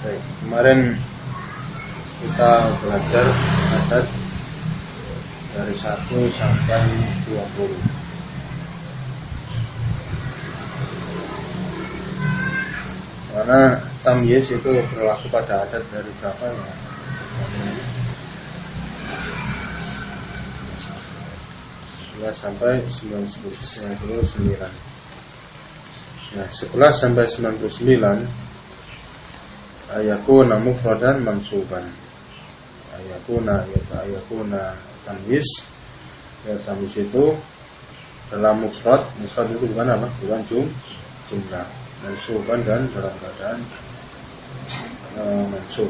Baik, kemarin kita belajar adat dari 1 sampai 20. Karena tamyiz itu berlaku pada adat dari berapa ya? 11 sampai 99. Nah, 11 sampai 99 ayakuna mufradan mansuban. Ayakuna tamyiz. Ya, tamyiz itu dalam mufrad itu bukan apa? Bukan jumlah. Mansuban dan dalam keadaan mansub.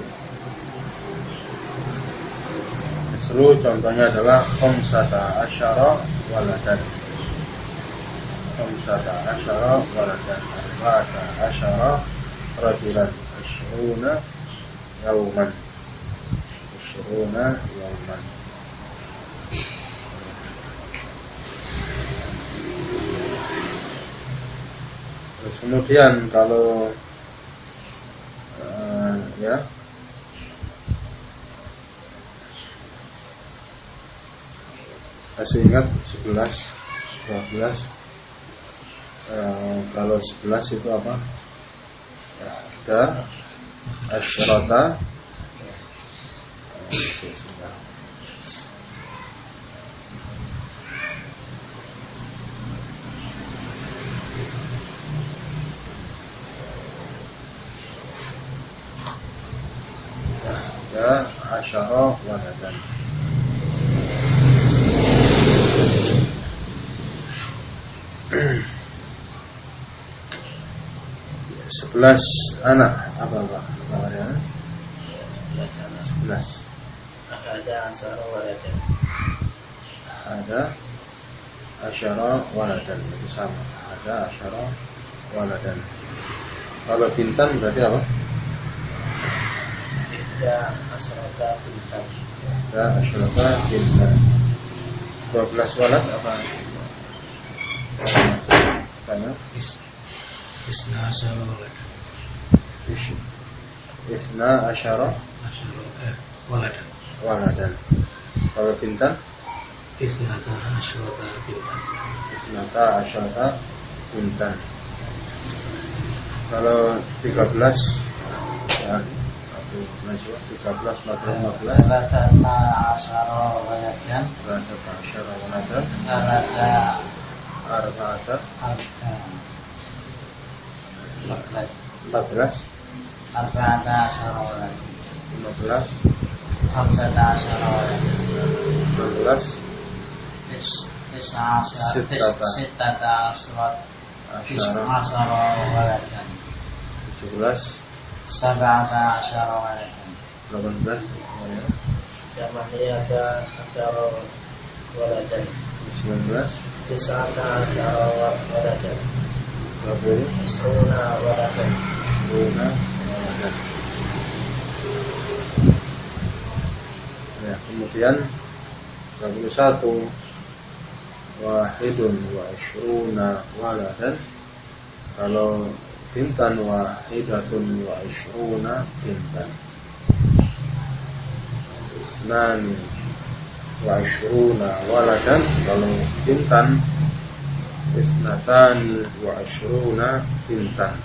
Seluruh contohnya adalah khamsata asyara waladan. Khamsata asyara waladan. Arba'ata asyara rajulan. Asyruna yauman. Asyruna yauman. Terus kemudian kalau masih ingat 11, 12. Kalau 11 itu apa? Ada asyrata. Ada asyara waladan. 11 anak apa ya? 11. Ada asyara waladan. Ada asyara waladan itu sama. Ada asyara waladan. Kalau bintan berarti apa? Ada asyrata bintan. Ada asyrata bintan. 12 walad apa? Karena Isna asyara waladan. Isna asyara waladan. Waladan. Kalau bintan? Isnata asyarata bintan. Isnata asyarata bintan. Kalau 13 ya, 13, 14. Salatata asyara waladan. Salatata asyara waladan. Arba'ata 14. Arba'ata asyara waladan. 15. Khamsata asyara waladan. 16. Sittata asyara waladan. 17. Sab'ata asyara waladan. 18. Jamaniyata asyara waladan. 19. Tis'ata asyara waladan. 20. Isruna waladan. Ya, kemudian 21 wahidun wa ishruna waladan. Kalau bintan wahidatun wa ishruna bintan. Isnani wa ishruna waladan. Kalau bintan isnatani wa ishruna bintan.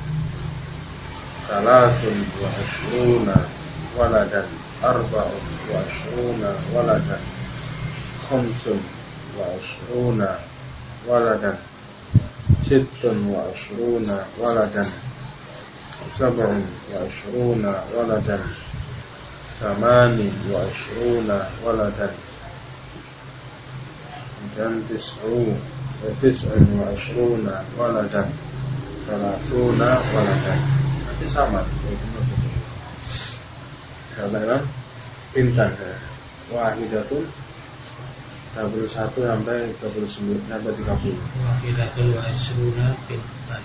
Salatun wa ishruna waladan. Arba'un wa ishruna waladan. Khamsun wa ishruna waladan. Sittun wa ishruna waladan. Sab'un wa ishruna waladan. Thamanin wa ishruna waladan. Dan tis'un wa ishruna waladan. Salatuna waladan. Nanti sama. Katakan bintan wahidatun 21 sampai 29 sampai 30. Wahidatun wa isruna bintan.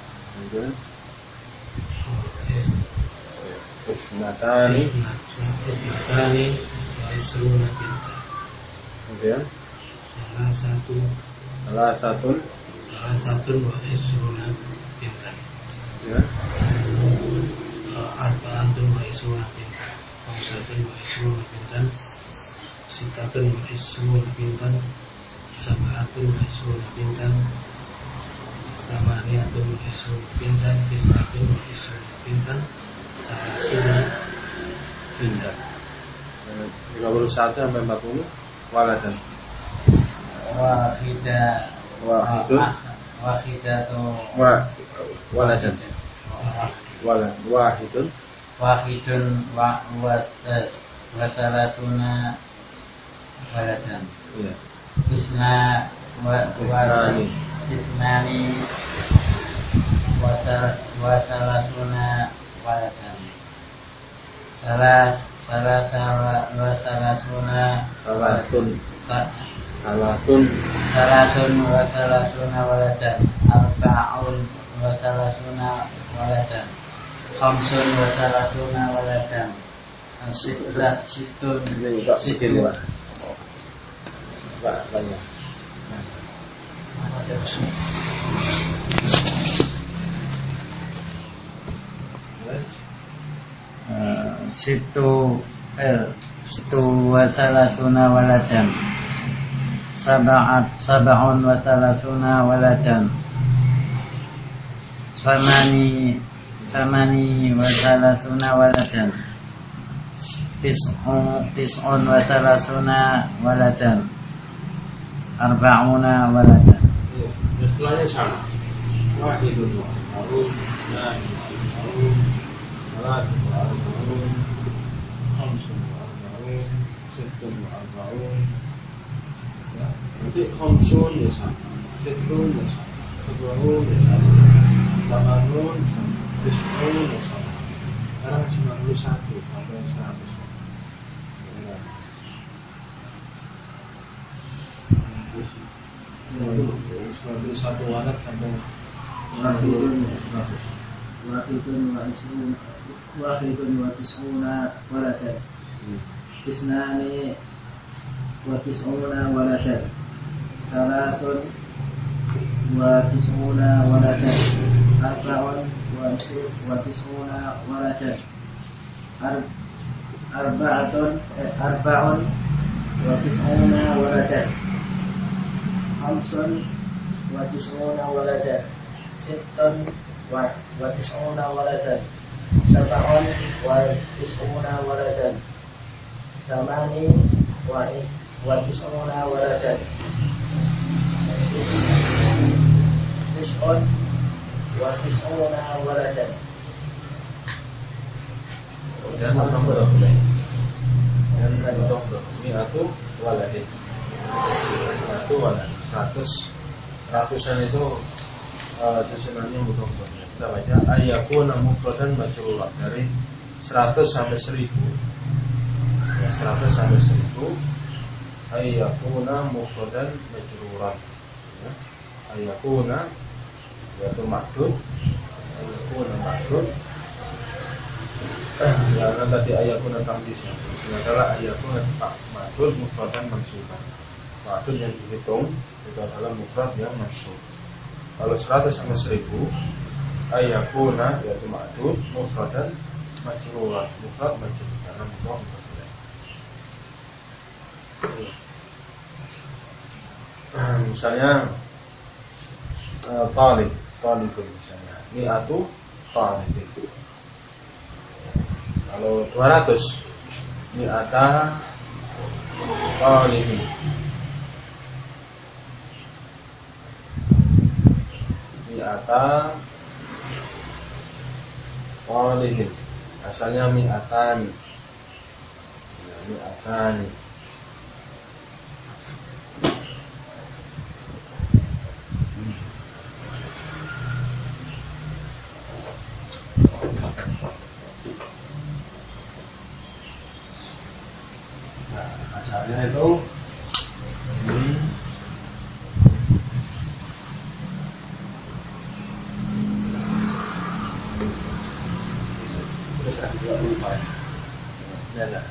Isnatani wa isruna bintan. Kemudian salah satu wa isruna bintan. Ya. wa isruna pinten, sitatun wa isruna pinten, sab'atun wa isruna pinten, samaniyatun wa isruna pinten, tis'atun wa isruna pinten, salasuna pinten. 51 sampai 40 waladan. Waladan. Wahidun wa salasuna waladan. Iya. Isnani wa salasuna waladan. Salatun wa salasuna waladan. Arba'un wa salasuna waladan. Khamsun wa salasuna waladan. Situn banyak. Situ wa salasuna waladan. Sab'un wa salasuna waladan. Samani wa salasuna waladan. Tis'un wa salasuna waladan. Arba'una waladan. Iya, istilahnya sama. Wahidun wa arba'un, salatun wa arba'un, khamsun wa arba'un, sittun wa arba'un. Ya, nanti khamsun ya sama, sittun ya sama, sab'un ya sama, samanun sama, tis'un ya sama. Sekarang 91 sampai 100. Ya. 91 walat sampai 100. Wahidun wa tis'una waladan. Isnani wa tis'una waladan. Salatun wa tis'una waladan. Arba'un wa tis'una waladan. Arba'un wa tis'una waladan. Khamsun wa tis'una waladan. Sittun wa tis'una waladan. Sab'un wa tis'una waladan. Samani wa tis'una waladan. Tis'un wa tis'una waladan. Dan tambah boleh. Dan tambah mi'atu waladin. 100-an itu susunannya mudhof. Kita baca ayyakuna mufradan majruran dari 100 sampai 1000. Ya, 100 sampai 1000 ayyakuna mufradan majruran. Ya. Ayyakuna yaitu ma'dud. Ayyakuna ma'dud. Jangan tadi ayyakuna tamdisnya. Sementara ayyakuna ma'dud mufradan mansuban. Ma'dud yang dihitung itu adalah mufrad yang mansub. Kalau 100 sampai 1000 ayyakuna yaitu ma'dud mufradan majruran. Mufrad majrur karena mudhof ilaih. Misalnya talibun misalnya. Mi'atu talibin. Kalau 200 mi'ata talibin. Mi'ata talibin. Asalnya mi'atani. Ya, mi'atani. Nah, asalnya itu ini ya.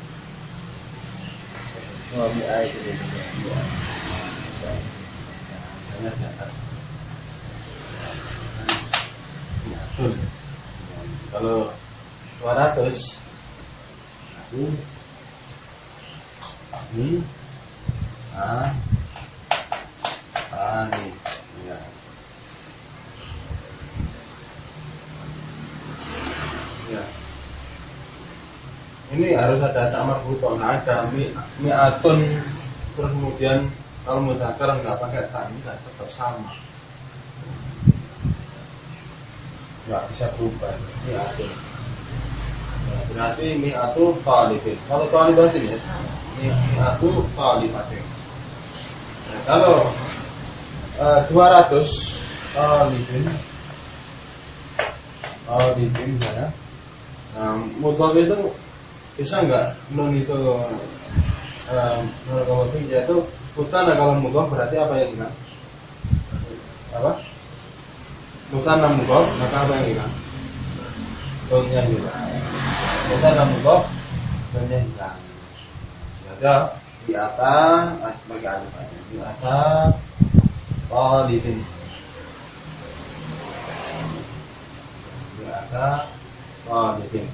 Suami ayat itu kalau 200 aku ini ani ya. Ya. Ini harus ada tamar buton, ada mi'atun, terus kemudian kalau muzakkar nggak pakai ta ini nggak tetap sama, nggak bisa berubah. Mi'atun. Ya, berarti mi'atu talibin. Kalau talibatin ya sama. Mi'atu talibatin. Nah, kalau 200 talibin ya. Nah, mudhaf itu bisa nggak nun itu kalau itu mutana, kalau mudhaf berarti apa yang hilang? Apa? Mutana mudhaf, maka apa yang hilang? Nunnya hilang. Mutana mudhaf, nunnya hilang. Ada di atas sebagai alif aja. Di atas talibin. Di atas talibin.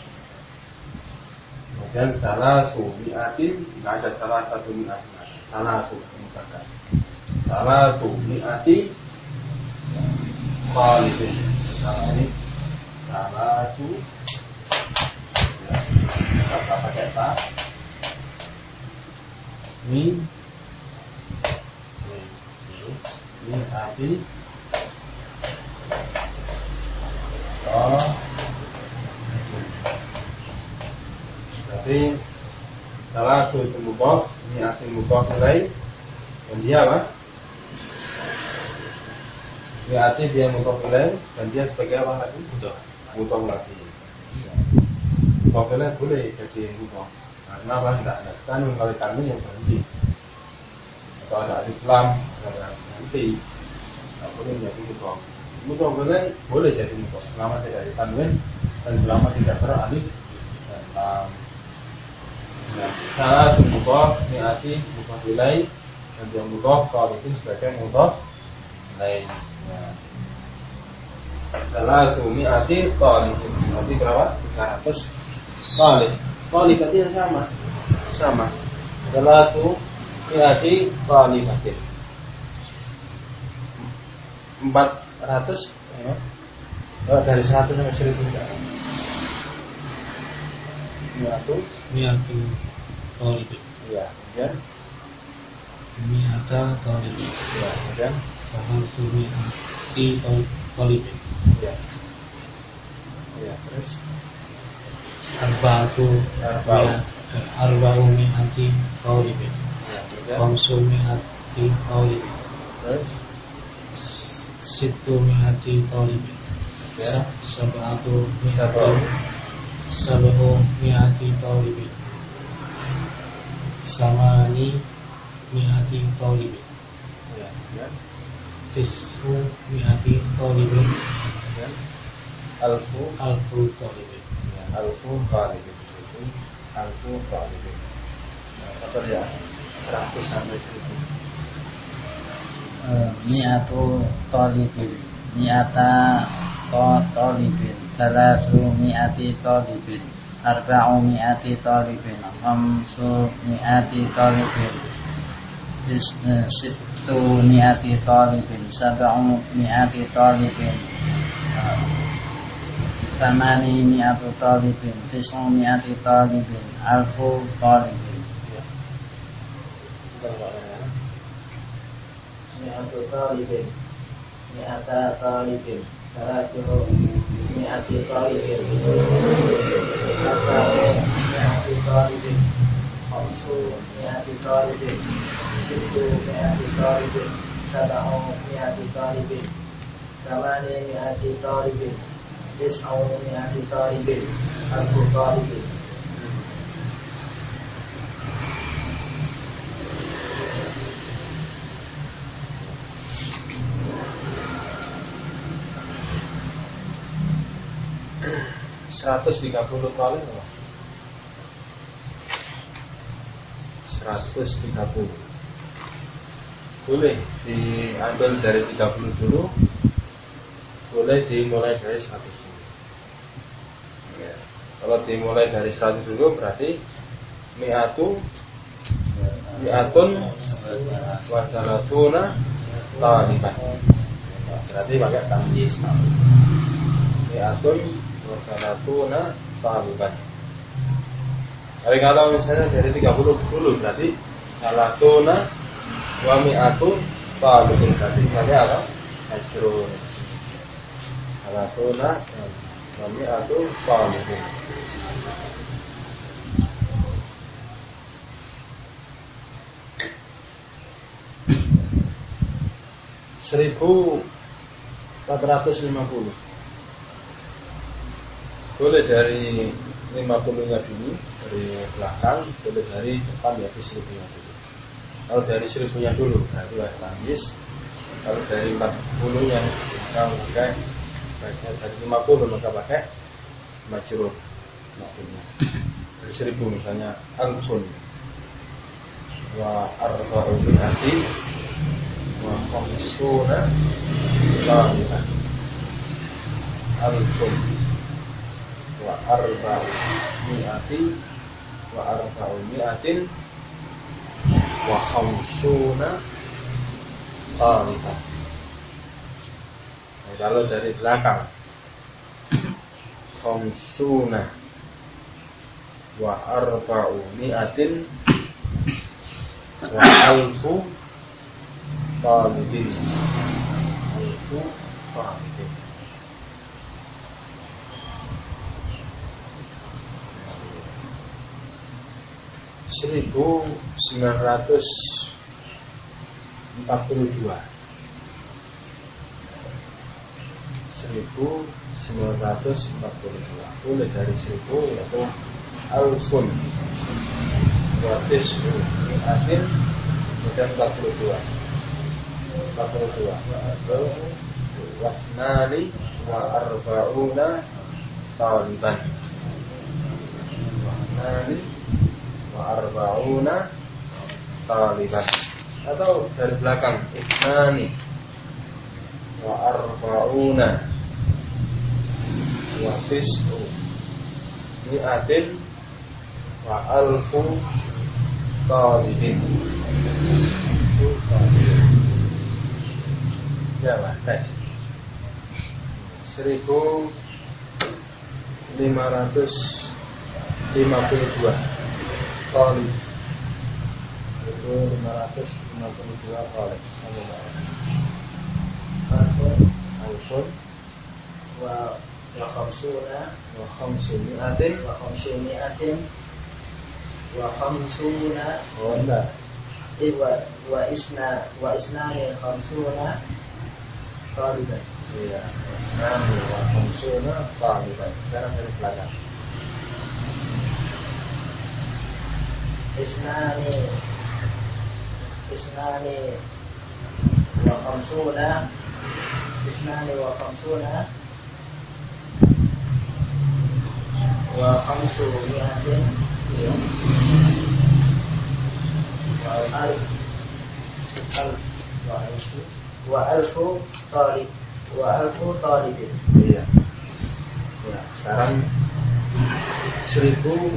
Kemudian salah sumi'atin, nggak ada salah satu mi'atin, salah sumi'atin, salah sumi'ati talibin. Salah ini salah su, ya, pakai ta, mi'ati, berarti salah satu itu mudhaf, mi'ati mudhaf ilaih, dan dia apa? Mi'ati dia mudhaf ilaih, dan dia sebagai apa lagi? Mudhaf lagi. Mudhaf ilaih boleh jadi mudhaf. Nah, kenapa? Tidak ada tanwin, kalau tanwin yang berhenti. Atau ada alif lam, ada berhenti. Tidak boleh menjadi mudhaf. Mudhaf ilaih boleh jadi mudhaf selama tidak ada tanwin dan selama tidak beralif dan lam. Nah, salah mudhaf mi'ati mudhaf ilaih, dan yang mudhaf kalau itu sebagai mudhaf ilaih. Nah, salah mi'ati talibin, berarti berapa? 300 talib. Talib artinya sama. Salah mi'ati talibatin. 400 ya. Dari 100 sampai 1000 enggak. Mi'atu talibin. Iya, kemudian mi'ata talibin. ya, kemudian Sahatu mi'ati talibin. ya. Ya, terus Arba'u mi'ati talibin. ya, kemudian Khamsu mi'ati talibin. terus Sittu mi'ati talibin. ya, Sab'atu mi'ati talibin. Samani mi'ati talibin. ya, kemudian Tis'u mi'ati talibin. kemudian alfu talibin. ya, alfu talibin itu alfu talibin. Nah, apa ya? 100 sampai 1000. Mi'atu talibin, mi'ata talibin, salasu mi'ati talibin, arba'u mi'ati talibin, khamsu mi'ati talibin, sittu mi'ati talibin, sab'u mi'ati talibin, thamani mi'atu talibin, tis'u mi'ati talibin, alfu talibin. Mi'atu talibin, mi'ata talibin, salatu mi'ati talibin, arba'u mi'ati talibin, khamsu mi'ati talibin, sittu mi'ati talibin, sab'u mi'ati talibin, thamani mi'ati talibin, tis'u mi'ati talibin, alfu talibin. Seratus 130 kali apa? 130 boleh diambil dari 30 dulu, boleh dimulai dari 100 dulu ya. Kalau dimulai dari 100 dulu berarti mi'atun wa salatuna taliban. Berarti pakai tamyiz. Mi'atun wa salatuna taliban. Jadi kalau misalnya dari 30 dulu berarti salatuna wa mi'atun taliban. Berarti misalnya apa? Ajrun. Salatuna wa mi'atun taliban. Seribu 450. Boleh dari 50-nya dulu, dari belakang, boleh dari depan ya 1000-nya dulu. Kalau dari 1000-nya dulu, nah itu adalah tamyiz. Kalau dari 40-nya maka pakai dari 50 maka pakai majrur. Dari 1000 misalnya alfun wa arba'u mi'ati wa khamsuna taliban. Alfun wa arba'u mi'ati wa arba'u mi'atin wa khamsuna taliban. Nah, kalau dari belakang khamsuna wa arba'u mi'atin wa alfu talibin. Alfu talibin. Seribu 942. 1942. Boleh dari 1000 yaitu alfun wa tis'u mi'atin kemudian 42 atau wasnani wa arba'una taliban. Wasnani wa arba'una taliban. Atau dari belakang isnani wa arba'una wa tis'u mi'atin wa alfu talibin. Ya lah, tes 1552 talib. Itu 552 talib. Alfun wa khamsuna wa khamsumi'atin oh enggak wa isnani khamsuna taliban. iya nami wa khamsuna taliban. Sekarang dari belakang isnani wa khamsuna wa khamsu mi'atin wa alfu talibin. iya ya sekarang 1120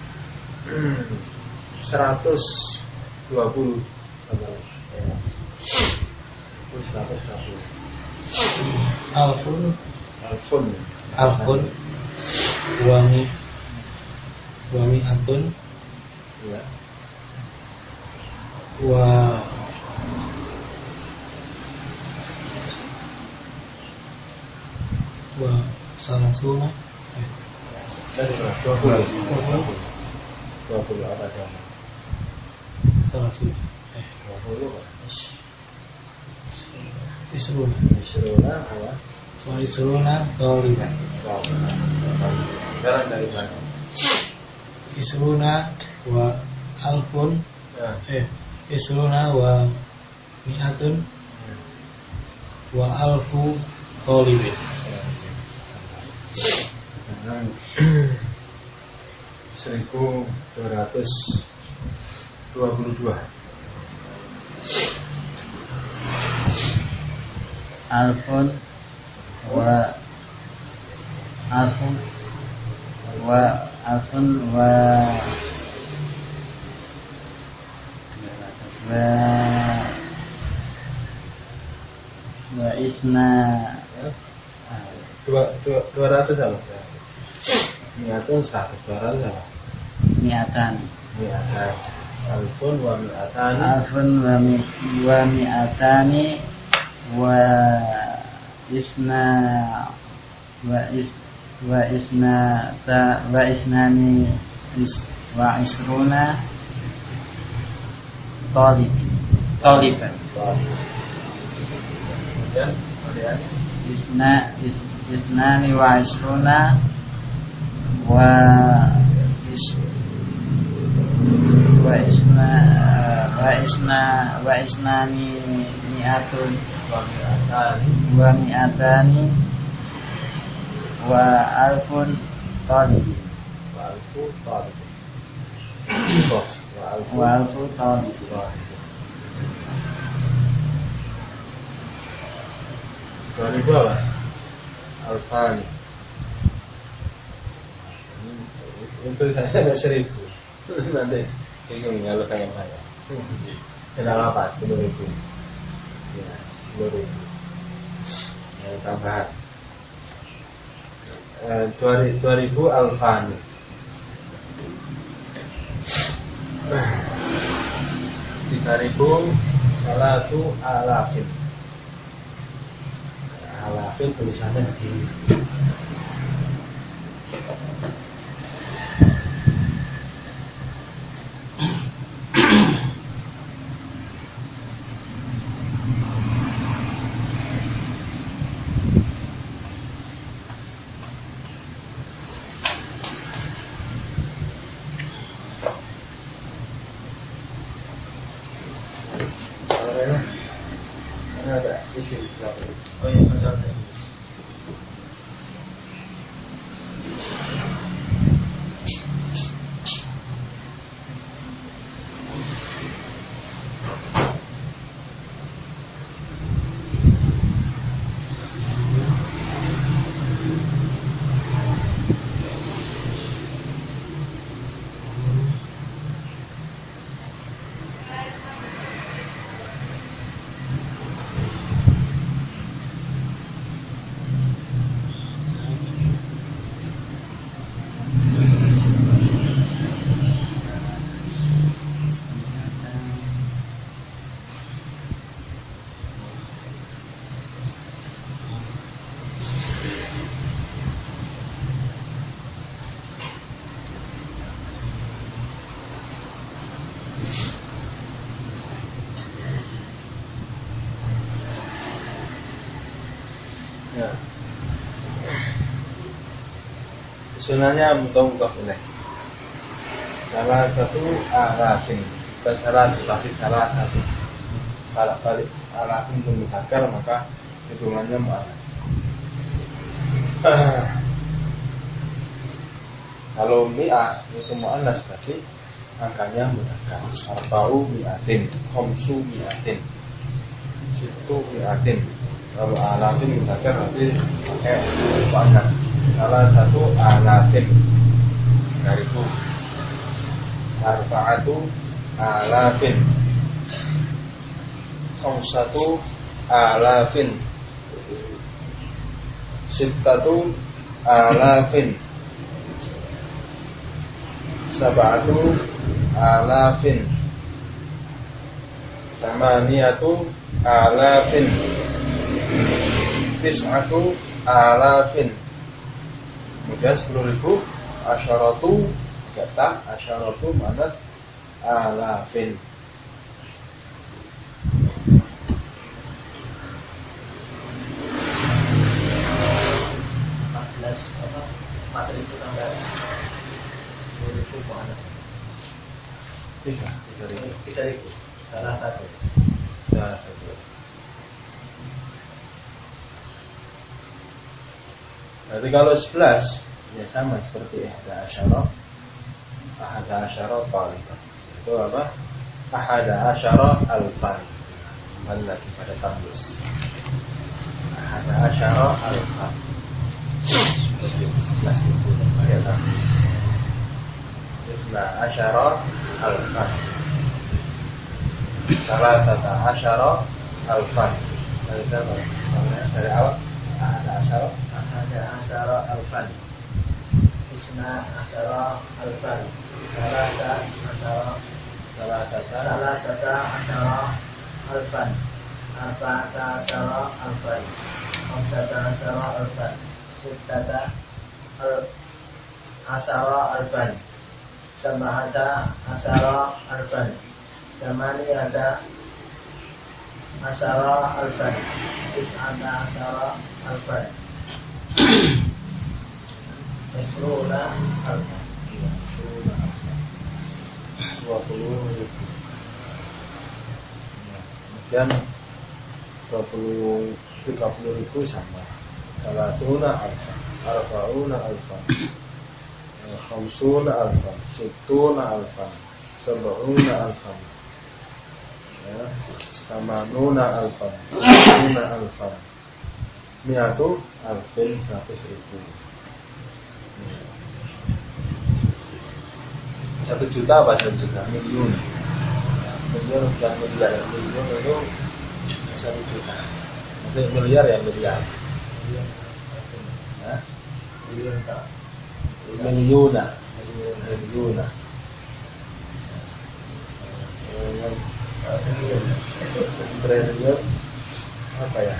alfun wa mi'atun ya wa salasuna dari 20 apa sama salasuna 20 isruna apa wa isruna taliban. sekarang dari belakang Isruna wa alfun isruna wa mi'atun wa alfu talibin. 1222 alfun wa wa alfun wa isna 200 apa? Mi'atun 100, 200 apa? mi'atan Alfun wa mi'atani. alfun wa mi'atani wa isna wa isnani wa isruna taliban Kemudian isnani wa isruna wa isnani mi'atun wa mi'atani wa alfun talibin wa alfu talibin 2000 apa? Alfani. Untuk saya ada 1000. Nanti bingung kalau kayak saya. Kenapa apa? 10.000. Ya, 10.000. Ya, tambahan. 2000 alfani. 3000 salatu alafin. Alafin tulisannya begini. Ada isi. Oh iya, ada. Ya. Sunahnya mudah-mudah boleh. Salah satu alafin, salah satu. Kalau balik alafin itu mutakar maka hitungannya mu'annas. Kalau mi'ah itu mu'annas berarti angkanya mutakar. Arba'u mi'atin, khamsu mi'atin, sittu mi'atin. Kalau alafin mutakar nanti pakai mu'annas. Salah satu alafin 3000, arba'atu alafin, khamsatu alafin, sittatu alafin, sab'atu alafin, thamaniyatu alafin, tis'atu alafin. Kemudian 10.000 asyaratu kata asyaratu mana alafin. Itu sampai 10.000 mana? 3.000 salah satu. Berarti kalau 11 ya sama seperti ahada asyara talibah. Itu apa? Ahada asyara alfan. Kembali lagi pada tampus. Ahada asyara alfan. 11.000 varian. Isna asyara alfan. Salasata asyara alfan. Dari awal ada asyara alfan. Isna asyara alfan. Salasata asyara alfan. Arba'ata asyara alfan. Khamsata asyara alfan. Sittata asyara alfan. Sab'ata asyara alfan. Thamaniyata asyara alfan. Tis'ata asyara alfan. Isruna alfan. 20.000. Kemudian 30.000 sama. Salatuna alfan, arba'una alfan, khamsuna alfan, sittuna alfan, sab'una alfan, tamanuna alfan, sab'una alfan, mi'atu alfin, 100.000. 1 juta apa 1 juta? Miliun. Miliar bukan miliar. Miliun itu 1 juta. Maksudnya miliar ya miliar. Miliuna. Triliun apa ya?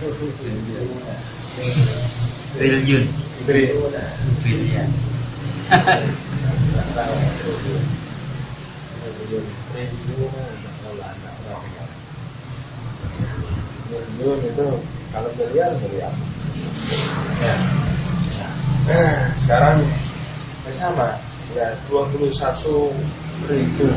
Triliun. Triliun. Triliun itu kalau miliar. Ya. Sekarang sama ya 21.000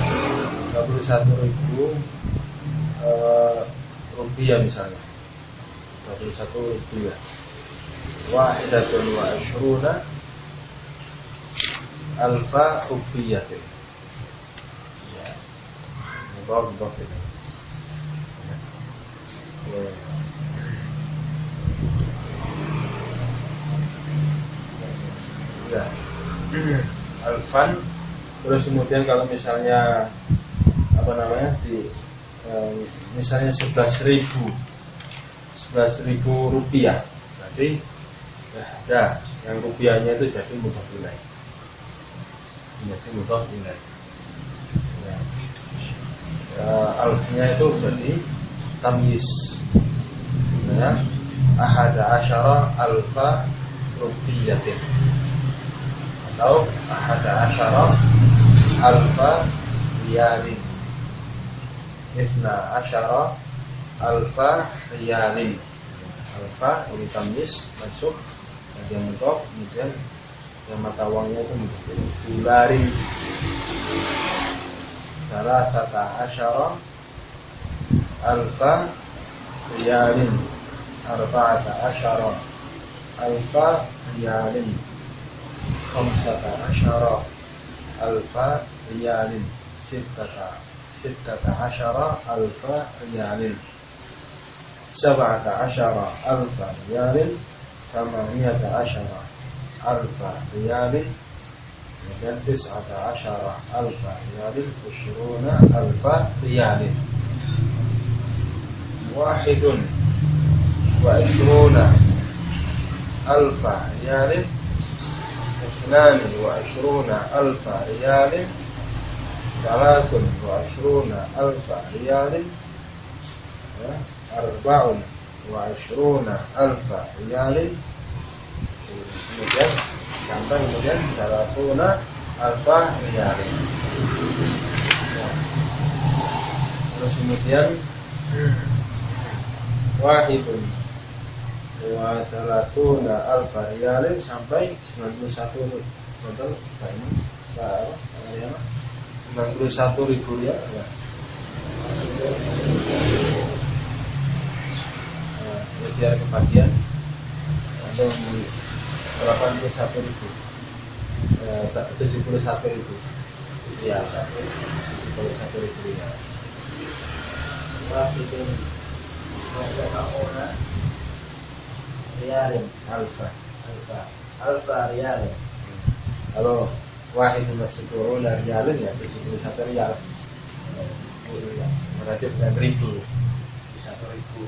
rupiah misalnya 21.000 ya. Wahidatun wa ashruna alfa rupiyatin. Ya. Mudhaf ini. Ya. Alfan. Terus kemudian kalau misalnya apa namanya di misalnya 11.000 rupiah, berarti ya, yang rupiahnya itu jadi mudhaf ilaih. Jadi mudhaf ilaih. Ya. Alfnya itu berarti tamyiz. Ya. Ahada asyara alfa rupiyatin. Atau ahada asyara alfa riyalin. Isna asyara alfa riyalin. Alfa ini tamyiz mansub, yang mudhaf, kemudian yang mata uangnya itu menjadi dolari. Salasata asyara alfa riyalin. Arba'ata asyara alfa riyalin. Khamsata asyara alfa riyalin. Sittata asyara alfa riyalin. Sab'ata asyara alfa riyalin. Thamaniyata asyara alfa riyalin. Dan tis'ata asyara alfa riyalin. Ushruna alfa riyalin. Wahidun wa ishruna alfa riyalin. Isnani wa ishruna alfa riyalin. Salatun wa ishruna alfa riyalin. Arba'un wa ishruna alfa riyalin. Kemudian sampai kemudian salatuna alfa riyalin. Terus kemudian wahidun wa salatuna alfa riyalin sampai 91 total banyak 91.000 ya. Biar kebagian atau 81.000 71.000 ya 71.000 ya. Wahidun masya'una riyalin alfa riyalin. Kalau wahid masukul dari jalan ya 71 riyal. Berarti bukan ribu. 1.000.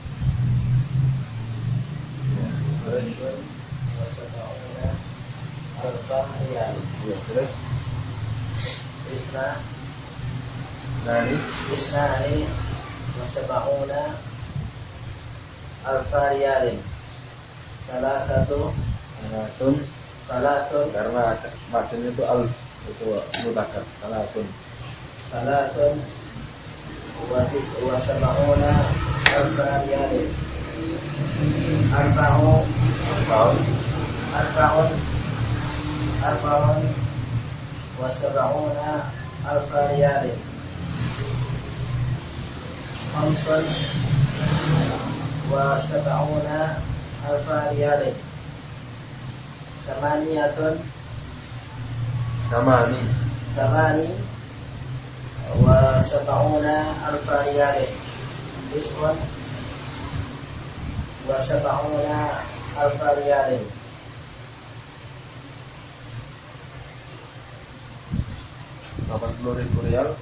Ya, terus Isnani wa sab'una alfa riyalin. Salatun karena maksudnya itu itu mudzakkar salatun wa sab'una alfa riyalin. Arba'un wa sab'una alfa riyalin. Khamsun wa sab'una alfa riyalin. Samani wa sab'una alfa riyalin. Tis'un wa sab'una alfa riyalin. 80.000 riyal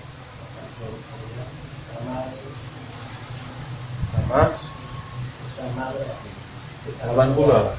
sama 80 lah.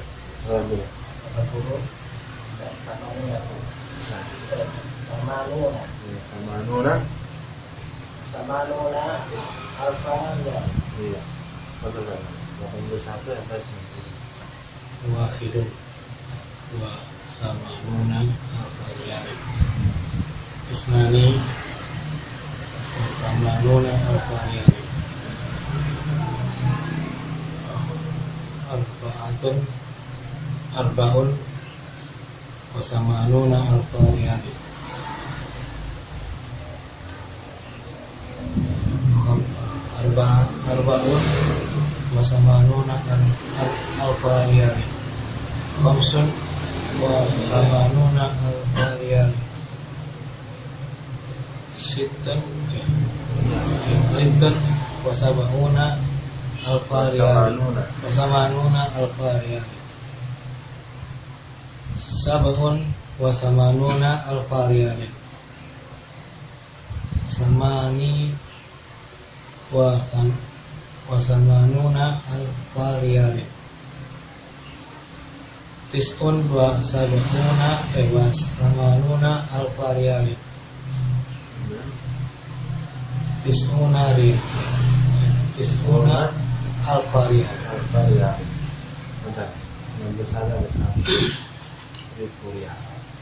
Samanuna alfa riyal. Iya. Betul kan? 81 yang saya Wahidun wa sab'una alfa riyal. Isnani wa sab'una alfa riyal. Arba'un wa sab'una alfa riyal. Arba'un wa sab'una alfa riyal. Khamsun wa sab'una alfa riyal. Sittan wa sab'una alfa riyal. Wa sab'una alfa riyal. Sab'un wa sab'una alfa riyal. Samani wa sab'una alfa riyal. Tis'un wa sab'una alfa riyal. Tis'una alfa riyal. Bentar, yang besar besar. Ribu riyal.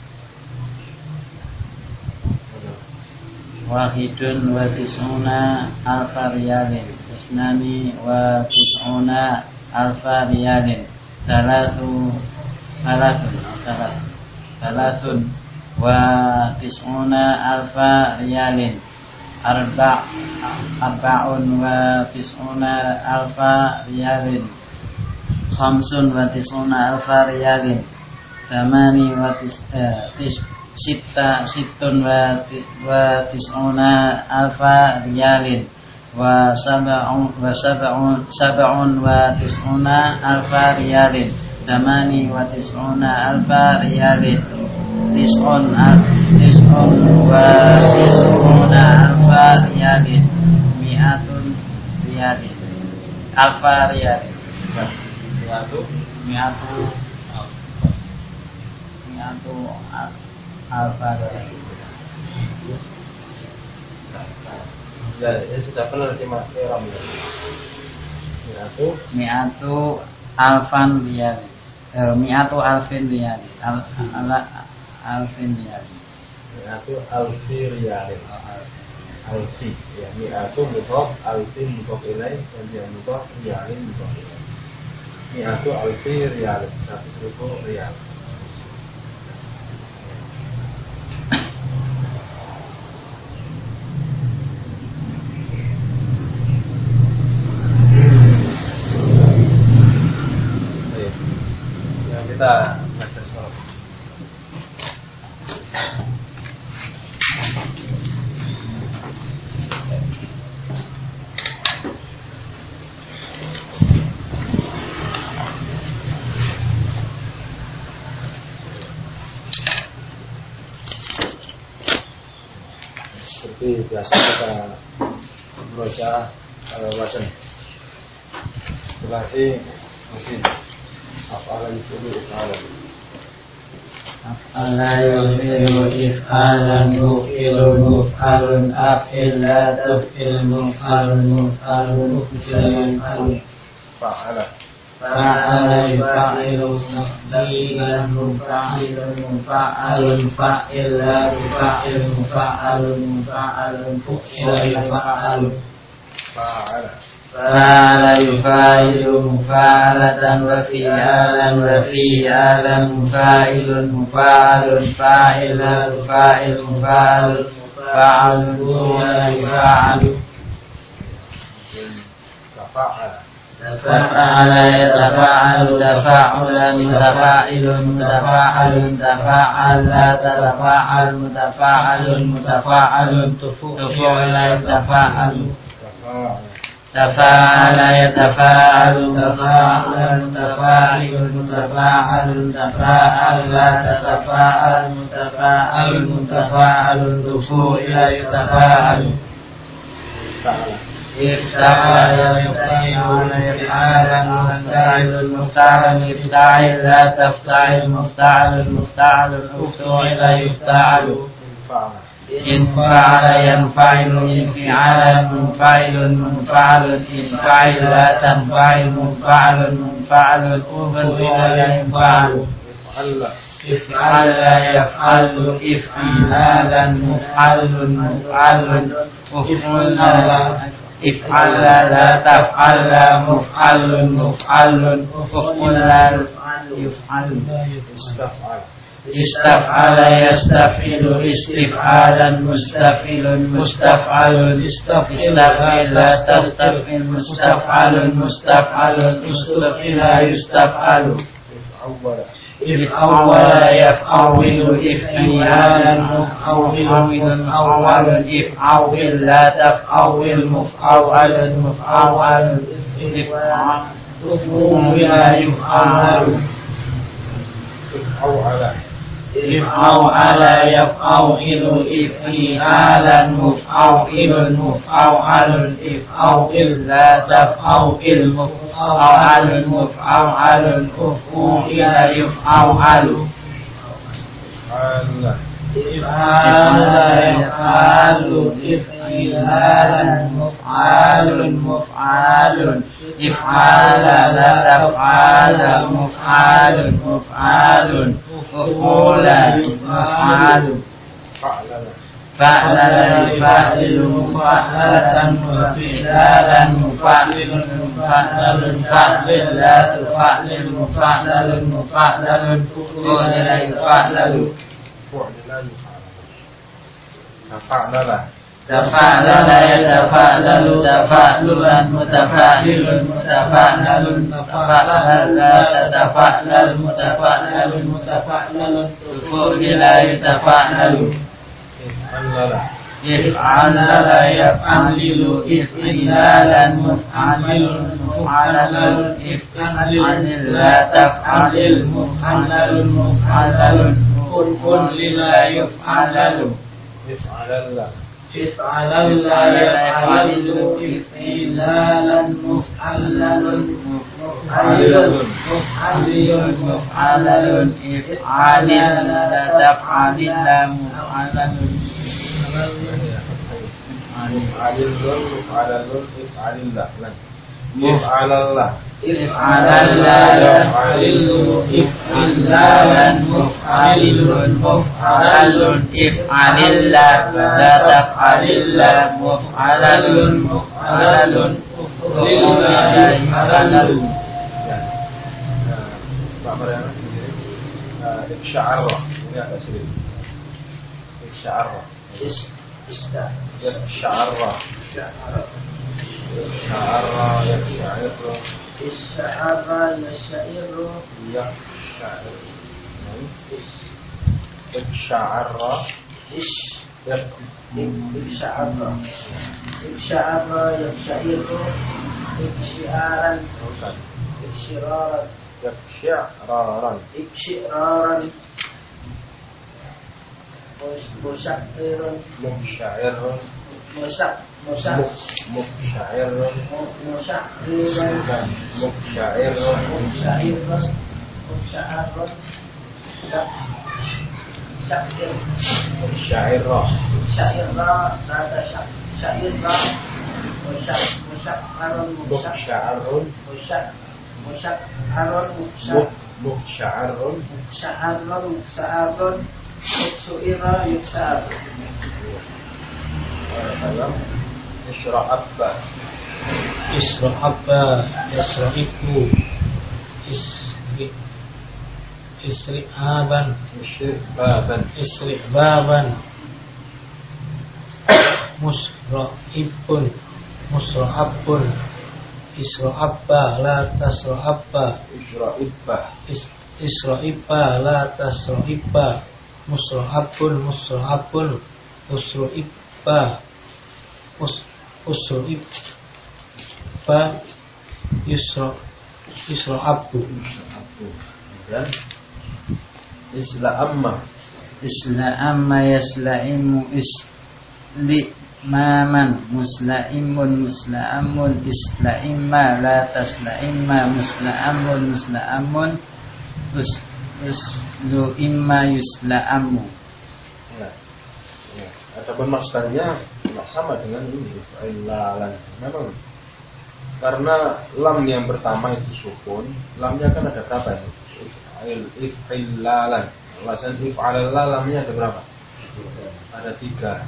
Wahidun wa tis'una alfa riyalin. Isnani wa tis'una alfa riyalin. Thalathun wa tis'una alfa riyalin. Arba'un wa tis'una alfa riyalin. Khamsun wa tis'una alfa riyalin. Thamani wa sittun wa tis'una alfa riyalin. Wa sab'un wa tis'una alfa riyalin. Thamani wa tis'una alfa riyalin. Tis'un wa tis'una alfa riyalin. Mi'atun riyalin. Alfa riyalin. Mi'atu alfa riyalin. Ya, ini sudah benar di Mas Ram ya. Mi'atu alfan riyalin. Mi'atu alfin riyalin. Alfin riyalin. Mi'atu alfi riyalin. Alfi ya, mi'atu mudhaf, alfi mudhaf ilaih, dan dia mudhaf riyalin mudhaf ilaih. Mi'atu alfi riyalin, 100.000 riyal. Kita baca surat. seperti biasa kita berusaha wajah. Setelah ini masih apalah itu if'alan. Af'ala yufiru if'alan yufiru muf'alun af'il la tuf'il muf'alun muf'alun uf'ilun Fa'ala. Fa'ala yufa'ilu muf'ilan mufa'ilun mufa'alun fa'il la yufa'il mufa'alun mufa'alun fu'ila yufa'alun Fa'ala. Fa'ala yufa'ilu mufa'alatan wa fi'alan wa fi'alan mufa'ilun mufa'alun fa'il la yufa'il mufa'alun mufa'alun fu'ila yufa'alun Fa'ala. Tafa'ala yatafa'alu tafa'ulan mutafa'ilun mutafa'alun tafa'ala tatafa'al mutafa'alun mutafa'alun tufu'ila yatafa'alu tafa'ala yatafa'alu tafa'ulan mutafa'ilun mutafa'alun tafa'ala tatafa'al mutafa'alun mutafa'alun tufu'ila yatafa'alu افتعل يفتعل يفعالا مفتعل مفتعل يفتعل لا تفتعل مفتعل مفتعل افتعل يفتعل إن فعل ينفعل انفعالا منفعل منفعل إن فعل لا تنفعل منفعل منفعل أفعل ينفعل افعل يفعل افعالا مفعل مفعل افعل افعل لا تفعل مفعل مفعل افعل يفعل استفعل يستفعل استفعالا مستفعل مستفعل استفعل لا تستفعل مستفعل مستفعل استفعل يستفعل إفعول يفعول إفعالا مفعول مفعول إفعول لا تفعول مفعول مفعول إفعول يفعل إفعول يفعول إفعالا مفعول مفعول إفعول لا تفعول مفعول مفعول أفعول يفعل إفعال يفعل إفعالا مفعال مفعال إفعال لا تفعل مفعال مفعال أفعول يفعل فعل يفعل مفعلة وفعلالا مفعل مفعل فعل لا تفعل مفعل مفعل فعل يفعل تفعل يتفعل تفعلا متفعل متفعل تفعل لا تتفعل متفعل متفعل فعل يتفعل يفعل لا يفعل إفعالا مفعل مفعل إفعل لا تفعل مفعل مفعل كل لا يفعل افعل لا يفعل إفعالا مفعل مفعل مفعل إفعال لا تفعل إلا مفعل يفعل الله لا يفعل إفعالا مفعل مفعل إفعل لا تفعل إلا مفعل مفعل شعر ini agak sulit. Sya'ar. Sya'ar. Sya'ar yash'ir. Isya'ar yash'ir. Yash'ir. Isya'ar. Isya'ar yash'ir. Ikshi'aran. Ikshi'aran. Ikshi'aran. Ikshi'aran. musyairun muksyairun musyairun muksyairun musyairun muksyairun musyairun syair muksyairah syairah ada syairah musyairun muksyairun muksyairun suira yuksar dalam isyra'abba yasra'ibu isri'aban musra'abun isra'abba la tasra'abba isra'ibba la tasra'ibba musra'abun usru'ibba yusra'abbu dan isla'amma yasla'imu islimaman muslaimun isla'imma la tasla'imma musla'amun uslu'imma yusla'amu. Adapun masdarnya sama dengan ini illalan. Memang karena lam yang pertama itu sukun, lamnya kan ada berapa ini? Illalan. Lasan if'alalla lamnya ada berapa? Ada 3.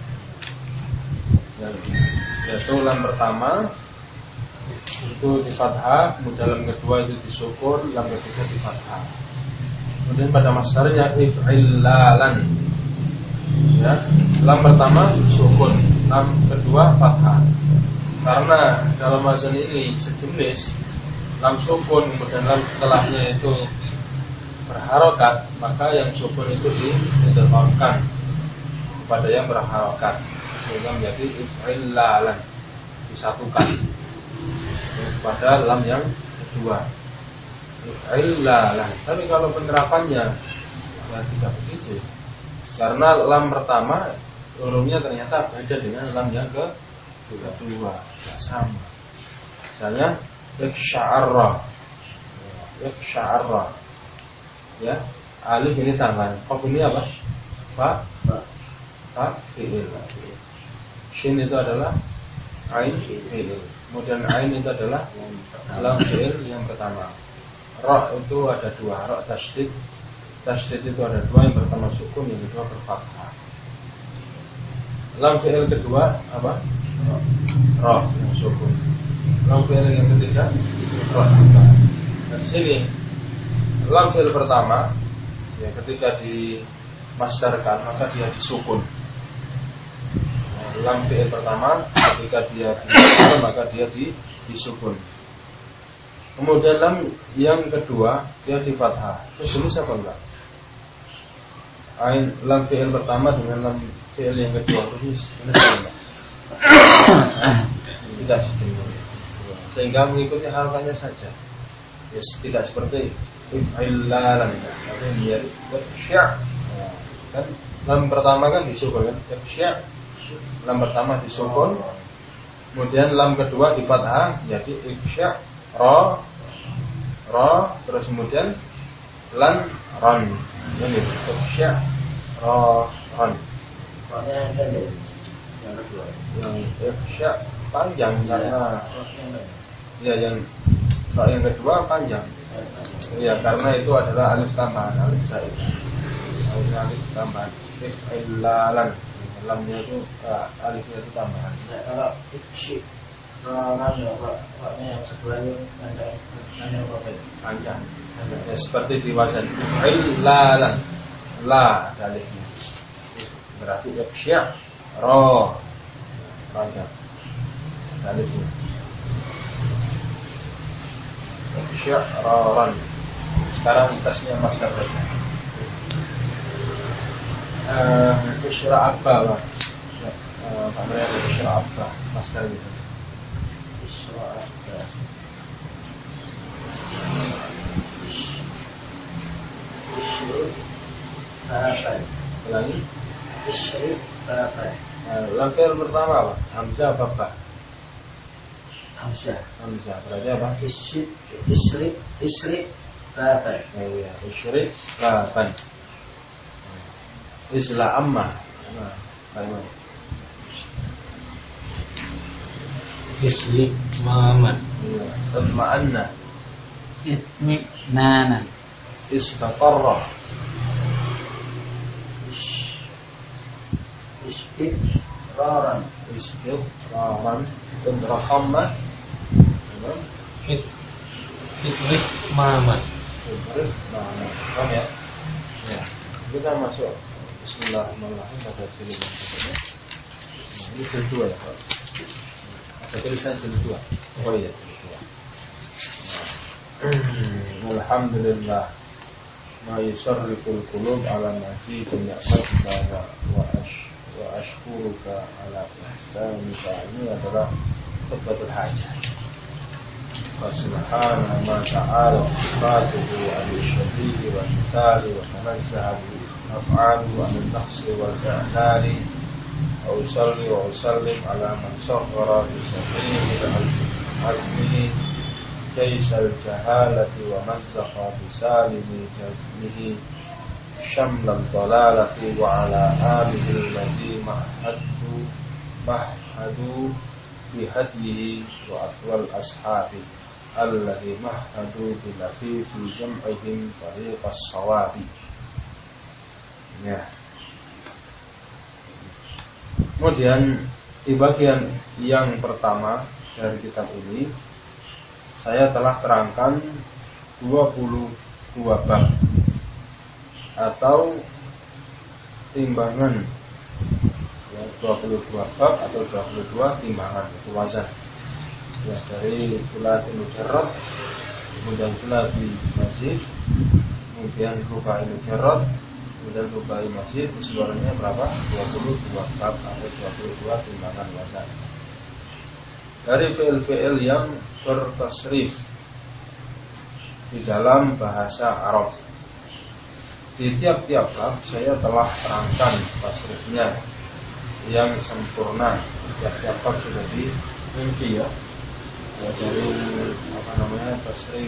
Yaitu lam pertama itu di fathah, kemudian lam kedua itu disukun, lam ketiga di fathah. Kemudian pada masdarnya if'illalan. Ya, lam pertama sukun, lam kedua fathah. Karena dalam wazan ini sejenis lam sukun kemudian lam setelahnya itu berharokat, maka yang sukun itu diidghamkan kepada yang berharokat sehingga menjadi if'illalan, disatukan pada lam yang kedua if'illalan. Tapi kalau penerapannya tidak begitu, karena lam pertama hurufnya ternyata beda dengan lam yang kedua, tidak sama. Misalnya iksya'arra, ya, alif ini tambahan, qaf ini apa? Fa fi'il. Shin itu adalah ain fi'il. Kemudian ain itu adalah lam fi'il yang pertama. Ra itu ada 2, ra tasydid. Tasydid itu ada 2, yang pertama sukun, yang kedua berfathah. Lam fi'il kedua apa? Ra yang sukun. Lam fi'il yang ketiga ra. Dan sini lam fi'il pertama ya ketika dimasdarkan maka dia disukun. Lam fi'il pertama ketika dia dimasdarkan maka dia disukun. Kemudian lam yang kedua dia di fathah. Terus ini siapa enggak? Ain lam fi'il pertama dengan lam fi'il yang kedua terus ini sama. Tidak sejenis. Sehingga mengikuti harokatnya saja. Yes, tidak seperti if'illalan. Tapi dia sya'. Kan lam pertama kan disukun kan? Sya'. Lam pertama disukun. Kemudian lam kedua di fathah jadi ifsya' ra terus kemudian lan ran. Ini ifsya' ra ran. Yang kedua yang ifsya' panjang karena ya yang kedua panjang ya karena itu adalah alif tambahan, alif zaid, alif tambahan if'illalan, lamnya itu alifnya itu tambahan. Kalau ifshi yang sebelahnya panjang ya, seperti di wazan if'illalan, la ada alifnya berarti ifsya' ra panjang alifnya isya'raran. Sekarang tasnya masdar saja. Isyra'abba lah. Namanya isyra'abba masdar itu. Isyra'abba. Isyur. Ulangi. Isri Bapak. Lam fi'il pertama apa? Hamzah apa ba? Hamzah. Hamzah. Berarti apa? Isri Bapak. Iya, isyrik baban. Isla amma. Nah, bagaimana? Islik Muhammad. Iya, tatma'anna. Itminana. Istaqarra. Istiqraran. Istiqraran. Tadrakhamma. Islik Muhammad. Terus, nah, ya. Ya, kita masuk. Bismillahirrahmanirrahim. Pada jilid yang kedua. Nah, ini jilid 2 ya, Pak. Ada tulisan jilid 2. Oh iya, jilid 2. Alhamdulillah. Ma yusarriful qulub ala mazidin ni'matika wa ashkuruka ala ihsanika. Ini adalah khutbatul hajah. فسبحان ما تعالى صفاته عن الشبيه والمثال وتنزه أفعاله عن النقص والإعلان وأصلي وأسلم على من صغر بسفيه عزمه كيس الجهالة ومزق بسالم جزمه شمل الضلالة وعلى آله الذي مهدوا بهديه وأثوى الأصحاب الذي مهدوا بلفيف جمعهم طريق الصواب. Ya. Kemudian di bagian yang pertama dari kitab ini saya telah terangkan 22 bab atau timbangan, ya, 22 bab atau 22 timbangan, itu wazan. Ya, dari Sulatul Mujarrad, kemudian Sulatul Mazid, kemudian Rubai Mujarrad, kemudian Rubai Mazid, keseluruhannya berapa? 22 bab atau 22 timbangan wazan. Dari fi'il-fi'il yang bertasrif di dalam bahasa Arab. Di tiap-tiap bab saya telah terangkan tasrifnya yang sempurna. Tiap-tiap bab sudah dirinci, ya. Dari tasrif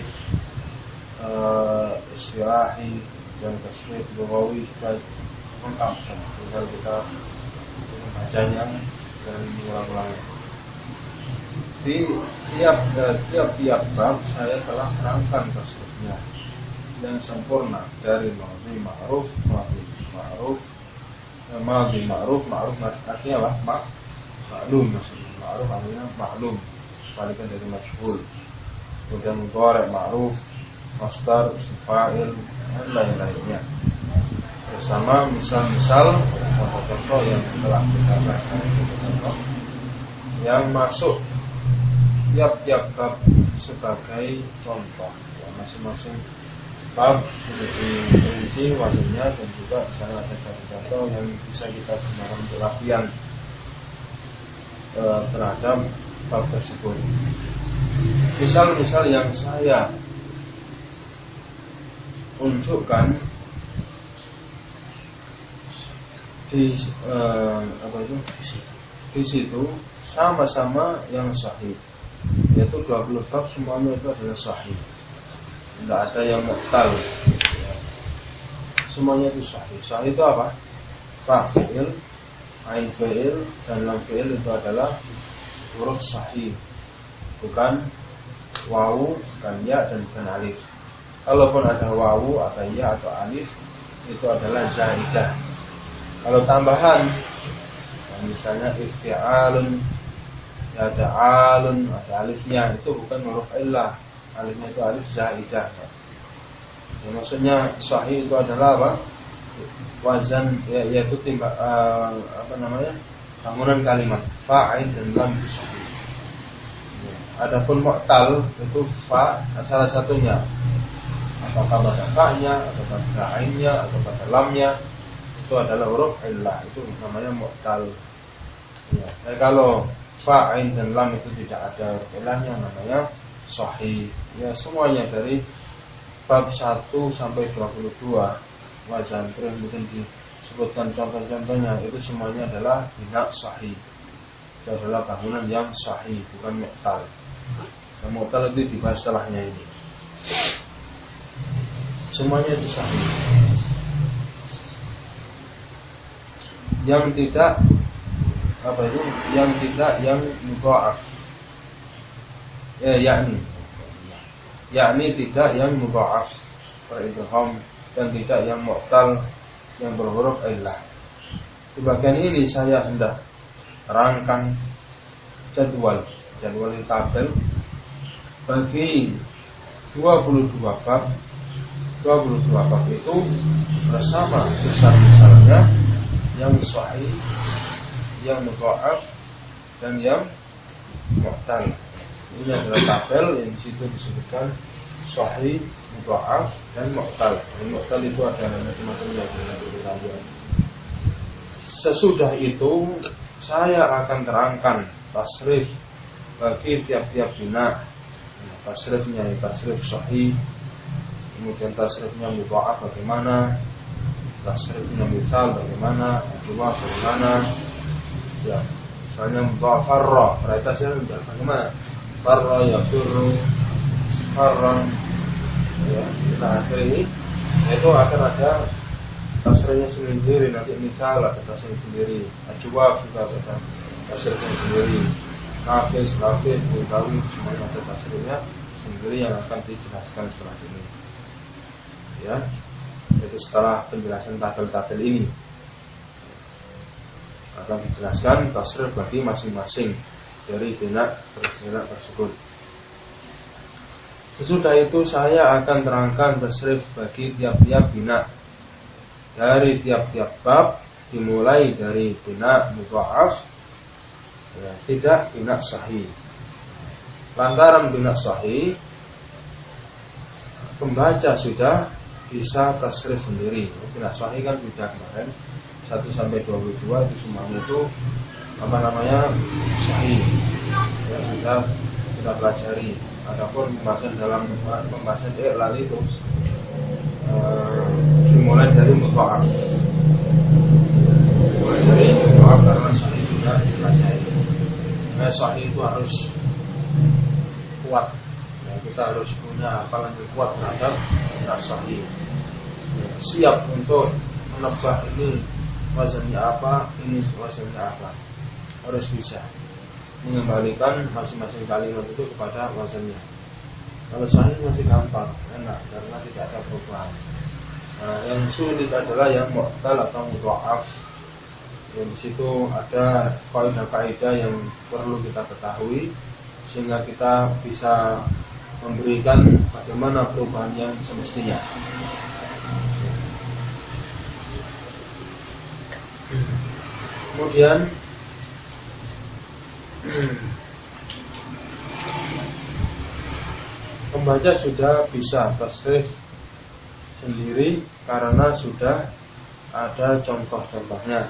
istilahi dan tasrif lughawi sudah lengkap. Tinggal kita membacanya dan mengulang-ulangnya. Di tiap-tiap bab saya telah terangkan tasrifnya yang sempurna dari madhi ma'ruf, ma'ruf artinya apa? Ma'lum, maksudnya ma'ruf artinya maklum, balikan dari majhul. Kemudian mudhari' ma'ruf, masdar, isim fa'il dan lain-lainnya. Bersama misal-misal contoh-contoh yang telah kita bahas, yang masuk tiap-tiap bab sebagai contoh, ya, masing-masing bab sudah dirinci wazannya dan juga sana ada contoh yang bisa kita gunakan untuk latihan terhadap bab tersebut. Misal-misal yang saya unjukkan di di situ sama-sama yang sahih, yaitu 20 bab semuanya itu adalah sahih, tidak ada yang mu'tal, ya. Semuanya itu sahih. Sahih itu apa? Fa fi'il, ain fi'il dan lam fi'il itu adalah huruf sahih, bukan wawu, bukan ya dan bukan alif. Kalaupun ada wawu atau ya atau alif, itu adalah zaidah. Kalau tambahan, misalnya ifti'alun, ya ada alun, ada alifnya, itu bukan huruf illah. Alifnya itu alif zaidah. Ya, maksudnya sahih itu adalah apa? Wazan, yaitu bangunan kalimat fa'il dan lam itu sahih. Ya. Adapun mu'tal itu fa salah satunya, apakah pada fa-nya atau pada ainnya atau pada lamnya, itu adalah huruf illah, itu namanya mu'tal. Ya. Nah, kalau fa'in dan lam itu tidak ada huruf illahnya, namanya sahih. Ya, semuanya dari bab 1 sampai 22 wazan, terus mungkin di sebutkan contoh-contohnya, itu semuanya adalah bina sahih. Itu adalah bangunan yang sahih, bukan mu'tal. Yang mu'tal itu dibahas setelahnya ini. Semuanya itu sahih. Yang tidak yang mudha'af. Yakni tidak yang mudha'af, beridgham, dan tidak yang mu'tal yang berhuruf illah. Di bagian ini saya hendak terangkan jadwal tabel bagi 22 bab. 22 bab itu bersama besar-besarnya yang sahih, yang mudha'af, dan yang mu'tal. Ini adalah tabel yang di situ disebutkan sahih, mudha'af, dan mu'tal. Mu'tal itu ada macam-macamnya dengan ketahuan. Sesudah itu saya akan terangkan tasrif bagi tiap-tiap bina. Tasrifnya, tasrif sahih, kemudian tasrifnya mudha'af bagaimana, tasrifnya misal bagaimana, ajwa bagaimana. Ya, misalnya mudha'af farra, tasrifnya bagaimana? Farra yafirru, farran. Ya, kita akhiri itu akan ada tasrifnya sendiri, nanti misal ada tasrif sendiri, ajwa juga ada tasrifnya sendiri, nafis, mutawi, semuanya ada tasrifnya sendiri yang akan dijelaskan setelah ini. Ya, itu setelah penjelasan tabel-tabel ini akan dijelaskan tasrif bagi masing-masing dari bina tersebut. Sesudah itu saya akan terangkan tasrif bagi tiap-tiap bina dari tiap-tiap bab, dimulai dari bina mudha'af, ya, tidak bina sahih. Lantaran bina sahih, pembaca sudah bisa tasrif sendiri. Bina sahih kan sudah kemarin 1 sampai 22 itu semuanya itu sahih. Ya, kita pelajari. Adapun pembahasan dalam pembahasan i'lal itu dimulai dari mudha'af. Dimulai dari mudha'af karena sahih sudah dipelajari. Nah, sahih itu harus kuat. Ya, kita harus punya hafalan yang kuat terhadap sahih. Ya, siap untuk menebak ini wazannya apa, ini wazannya apa. Harus bisa mengembalikan masing-masing kalimat itu kepada wazannya. Kalau sahih masih gampang, enak karena tidak ada perubahan. Nah, yang sulit adalah yang mu'tal atau mudha'af. Yang di situ ada kaidah-kaidah yang perlu kita ketahui sehingga kita bisa memberikan bagaimana perubahan yang semestinya. Kemudian pembaca sudah bisa tasrif sendiri karena sudah ada contoh-contohnya,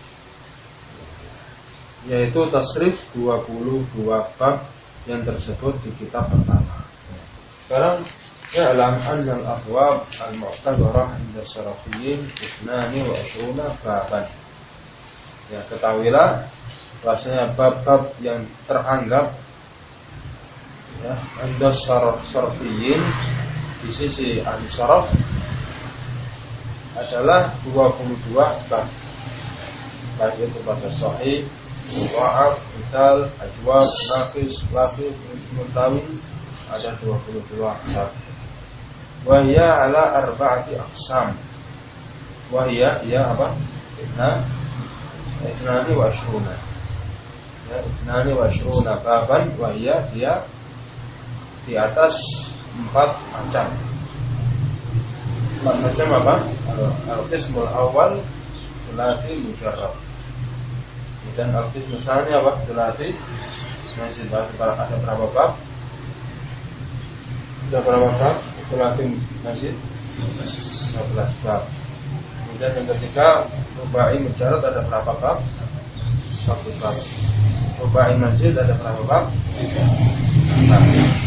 yaitu tasrif 22 bab yang tersebut di kitab pertama. Sekarang ya'lam anna al-abwab al-mu'tabarah 'inda as-sarafiyyin 22 baban. Ya, ketahuilah bahwasanya bab-bab yang teranggap ya, 'inda as-sarafiyyin di sisi ahli saraf adalah 22 bab. Baik itu bahasa sahih, mudha'af, misal, ajwab, nafis, lafif, mutawi, ada 22 bab. Wa hiya ala arba'ati aqsam. Wa hiya ya apa? Itnani wa ashruna. Ya, itnani wa ashruna baban, wa hiya dia di atas 4 macam. 4 macam apa? Al-qismul awal sulati mujarrab. Dan al-qism misalnya apa? Sulati masih ada berapa bab? Ada berapa bab? Sulati masih 12 bab. Kemudian yang ketiga rubai mujarrad ada berapa bab? 1 bab. Rubai mazid ada berapa bab? 4.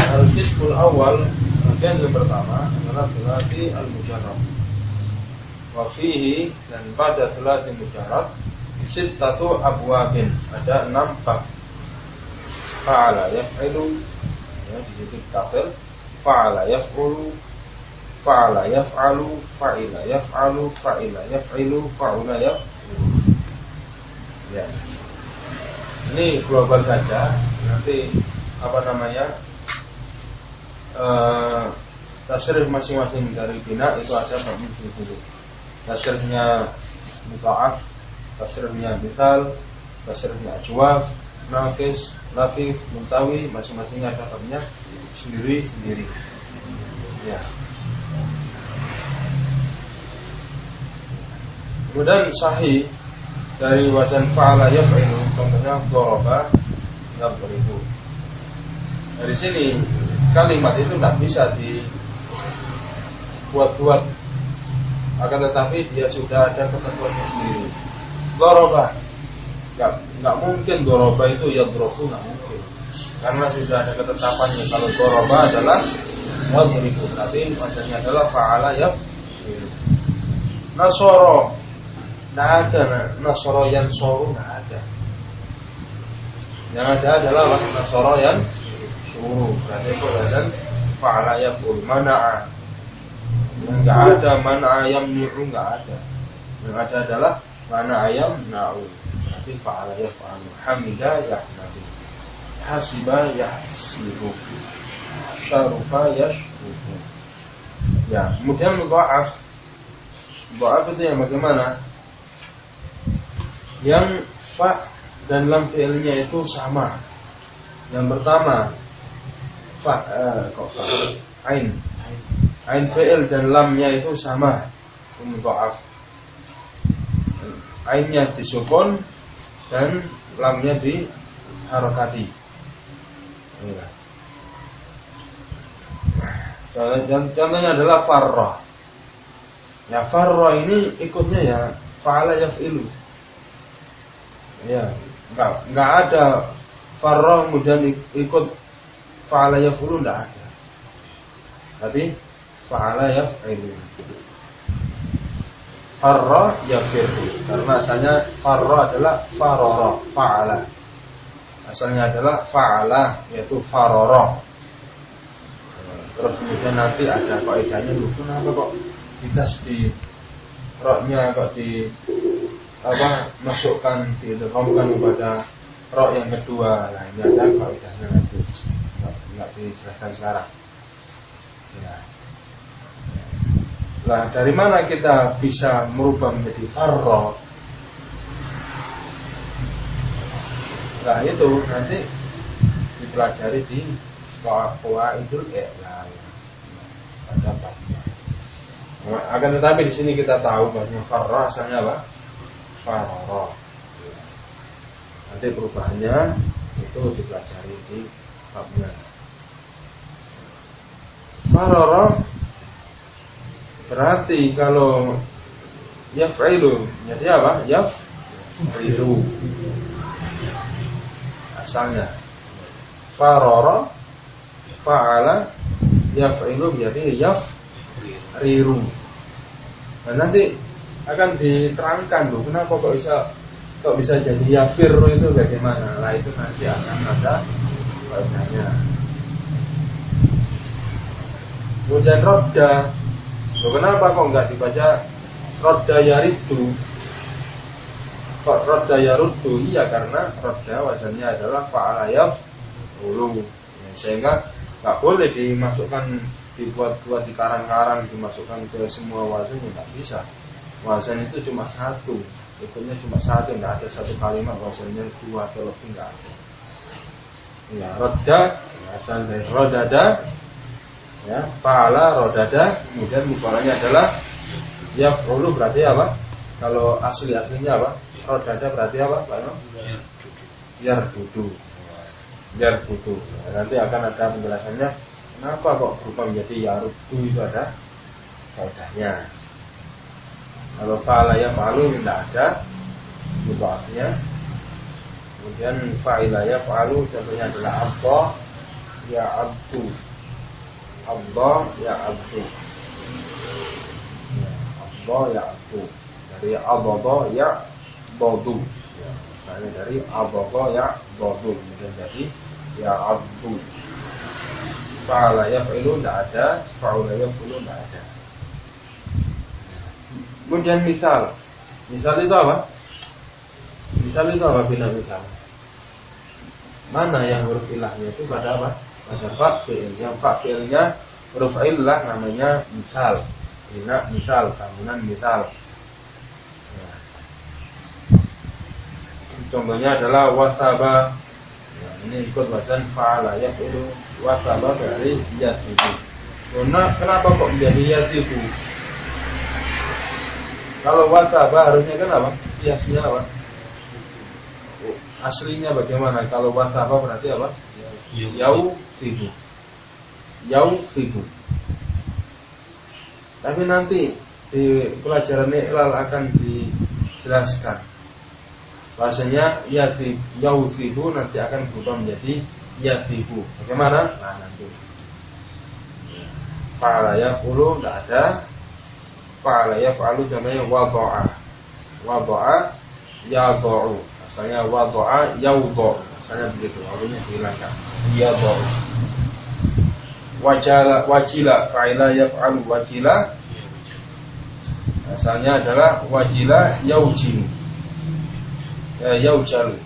Al-qismul awal bagian yang pertama adalah sulati al-mujarrab. Wa fihi, dan pada thulathi mujarrad sittatu abwabin, ada 6 bab. Fa'ala yaf'ilu, ya di situ tafsir. Fa'ala yaf'ulu, fa'ala yaf'alu, fa'ila yaf'alu, fa'ila yaf'ilu, fa'ula yaf'ulu. Ya. Ini global saja. Nanti apa namanya? Tasrif masing-masing dari bina itu ada babnya dulu. Tasrifnya muta'af, tasrifnya misal, tasrifnya ajwaf, naqis, lafif, muntawi, masing-masing ada babnya sendiri-sendiri. Ya. Kemudian sahih dari wazan fa'ala yaf'ilu, contohnya daraba yadribu. Dari sini kalimat itu tidak bisa dibuat-buat, akan tetapi dia sudah ada ketentuannya sendiri. Daraba, nggak mungkin daraba itu yadribu, nggak mungkin, karena sudah ada ketetapannya. Kalau daraba adalah yadribu, berarti wazannya adalah fa'ala yaf'ilu. Nasoro, nggak ada. Nasoro yang soru nggak ada. Yang ada adalah nasoro yang suruh, berarti itu wazan fa'ala yaf'ul. Mana'a, nggak ada. Mana'a yamni'u, nggak ada. Yang ada adalah mana'a yamna'u, berarti fa'ala yaf'al. Hamida yahmadu, hasiba yahsibu, syarufa yashrufu. Ya, kemudian mudha'af. Mudha'af itu yang bagaimana? Yang fa dan lam fi'ilnya itu sama. Yang pertama ain fi'il dan lamnya itu sama, mudha'af. Ainnya disukun dan lamnya diharokati. Contohnya adalah farra. Ya, farra ini ikutnya ya fa'ala yaf'ilu. Ya, enggak ada farra kemudian ikut fa'ala yaf'ulu, enggak ada. Tapi fa'ala yaf'ilu. Farra yafirru, karena asalnya farra adalah farara, fa'ala. Asalnya adalah fa'ala, yaitu farara. Terus kemudian nanti ada kaidahnya, kenapa kok ditasdid ra-nya kok masukkan, diidghamkan kepada ra yang kedua. Nah, ini ada kaidahnya nanti, enggak dijelaskan sekarang. Ya. Nah, dari mana kita bisa merubah menjadi farra? Nah, itu nanti dipelajari di qawaidul i'lam. Ada babnya. Akan tetapi di sini kita tahu bahwa farra asalnya apa? Farra. Nanti perubahannya itu dipelajari di babnya. Farra berarti kalau yaf'ilu jadi apa? Yaf'ilu asalnya. Farara fa'ala yaf'ilu jadi yaf'iru. Nah, nanti akan diterangkan loh, kenapa kok bisa jadi yafiru itu bagaimana? Nah, itu nanti akan ada bahasanya. Kemudian rodda, loh, kenapa kok enggak dibaca rodda yaridu? Kok rodda yaruddu? Iya, karena rodda wazannya adalah fa'ala yaf'ulu. Ya, sehingga enggak boleh dimasukkan, dibuat-buat di karang-karang, dimasukkan ke semua wazan, enggak bisa. Wazan itu cuma satu, ikutnya cuma satu, enggak ada satu kalimat wazannya dua atau lebih, enggak ada. Ya, rodda asal dari rodada, ya, fa'ala rodada, kemudian mudhari'nya adalah yaf'ulu, berarti apa? Kalau aslinya apa? Rodada berarti apa? Yardudu. Yardudu. Nah, nanti akan ada penjelasannya kenapa kok berubah menjadi yaruddu, itu ada kaidahnya. Kalau fa'ala yaf'alu tidak ada mudhari'nya. Kemudian fa'ila yaf'alu contohnya adalah abda ya abdu. Abda ya abdu. Ya, abda abada ya'bu. Dari abada ya'budu. Ya, misalnya dari abada ya'budu. Kemudian dari ya'bu. Fa'ala yaf'ilu tidak ada, fa'ula yaf'ulu tidak ada. Kemudian misal. Misal itu apa? Misal itu apa bina misal? Mana yang huruf ilahnya itu pada apa? Pada fa'il. Yang fa'ilnya huruf ilah namanya misal. Bina misal, bangunan misal. Ya. Contohnya adalah wasaba. Ya, ini ikut wazan fa'ala yaf'ilu. Wasaba dari yasibu. Kenapa kok menjadi yasibu? Kalau wasaba harusnya kan apa? Kiasnya apa? Aslinya bagaimana? Kalau wasaba berarti apa? Yausibu. Yausibu. Tapi nanti di pelajaran Iqlal akan dijelaskan. Bahasanya yausibu nanti akan berubah menjadi yasibu. Bagaimana? Nah nanti. Fa'ala yaf'ulu tidak ada. Fa'ala yaf'alu contohnya wada'a. Wada'a yada'u. Asalnya wada'a yawda'u. Asalnya begitu. Alunya dihilangkan. Yada'u. Wajila fa'ila yaf'alu wajila. Asalnya adalah wajila yaujilu. Yaujalu.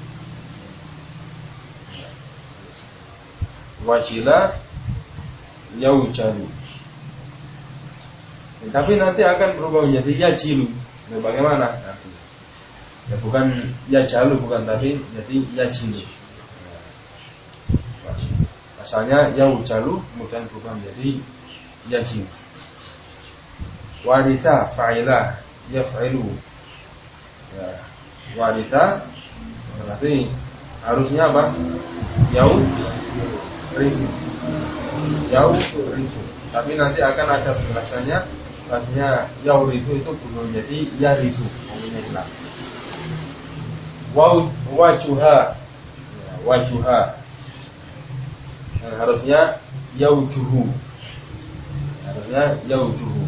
Wajila yaujalu. Tapi nanti akan berubah menjadi yajilu. Nah, bagaimana? Nanti. Ya bukan yajalu bukan tapi jadi yajilu. Asalnya yaujalu kemudian berubah menjadi yajilu. Warisa fa'ila yaf'ilu. Ya, warisa berarti harusnya apa? Risu. Tapi nanti akan ada penjelasannya. Maksudnya yaurisu itu berubah menjadi yarisu. Maksudnya hilang. Wajuha. Wajuha. Harusnya yaujuhu. Harusnya yaujuhu.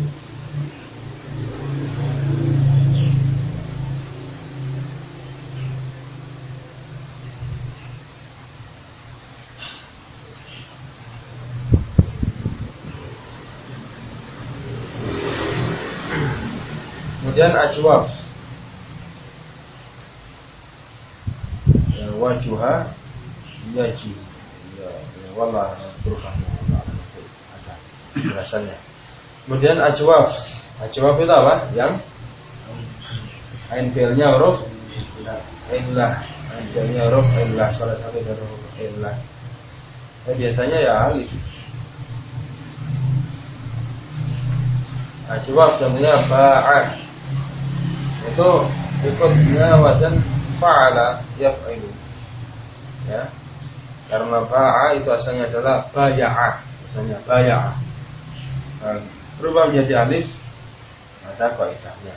Kemudian ajwaf. Ya, wajuha yaji. Ya wallah berubah ada penjelasannya. Kemudian ajwaf. Ajwaf itu apa? Yang ain fi'ilnya huruf illah. Ain fi'ilnya huruf illah. Salah satu dari huruf illah. Biasanya ya alif. Ajwaf contohnya ba'a. Itu ikutnya wazan fa'ala yaf'ilu. Ya. Karena ba'a itu asalnya adalah baya'a. Asalnya baya'a. Berubah menjadi alif. Ada kaidahnya.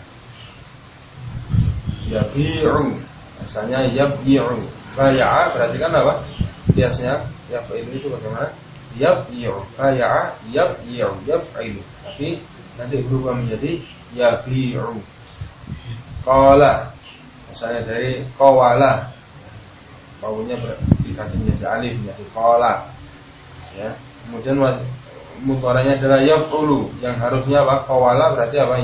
Yabi'u. Asalnya yabyi'u. Baya'a berarti kan apa? Biasanya yaf'ilu itu bagaimana? Yabyi'u. Baya'a yabyi'u yaf'ilu. Tapi nanti berubah menjadi yabi'u. Qala. Misalnya dari qawala. Baunya diganti menjadi alif menjadi qala. Ya. Kemudian mudhari'nya adalah yaf'ulu. Yang harusnya apa? Qawala berarti apa?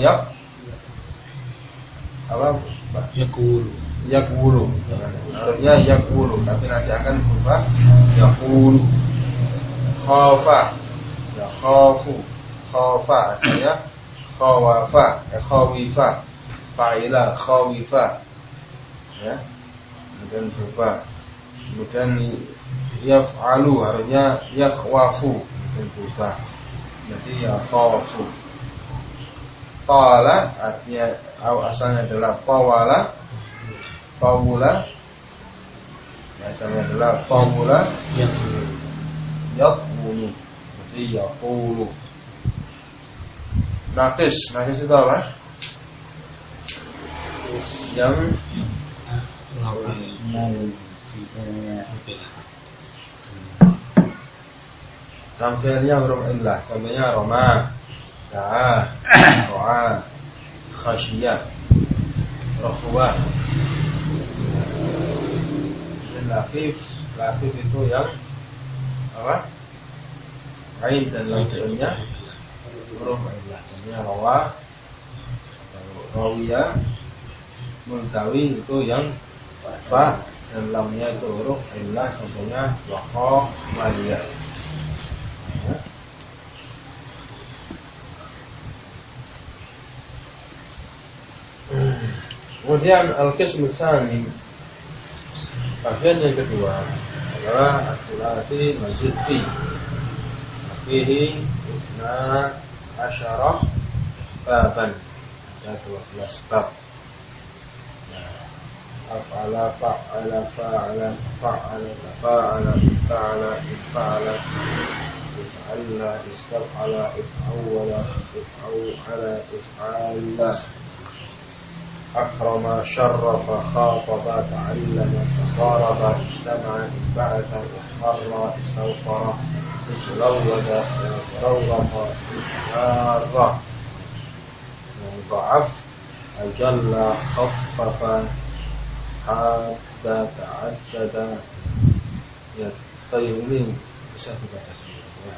Yaqulu. Harusnya yaqulu, tapi nanti akan berubah yaqulu. Khafa. Ya khafu. Khafa artinya khawafa, khawifa. Fa'ila khawifa. Ya. Kemudian berubah. Kemudian yaf'alu harusnya yakhwafu. Kemudian berubah. Jadi ya khafu. Qala artinya asalnya adalah qawala. Qawula. Asalnya adalah qawula yaqulu. Jadi yaqulu. Nakis itu apa? Yang tamthilnya huruf illah. Contohnya roma, da'a, ro'a, khasyiyah, rahwah. Dan lafif itu yang apa? Ain dan lamnya huruf illah. Contohnya rawa, rawiyah, muntawi itu yang fa dan lamnya itu huruf illah. Contohnya waqa, maliyah. Kemudian al-qism tsani, bagian yang kedua adalah as-sulasi mazid fi. Fihi 12 baban, ada 12 bab. Af'ala, fa'ala, fa'ala, fa'ala, fa'ala, fa'ala, fa'ala, if'alla, istaf'ala, if'awwala, if'aw'ala, if'alla. أكرم شرف خاطب تعلم تقارب اجتمع بعث احمر استوفر استلوذ استروض استشار ضعف أجل خفف حاد تعدد يطيرين بسبب تسمية.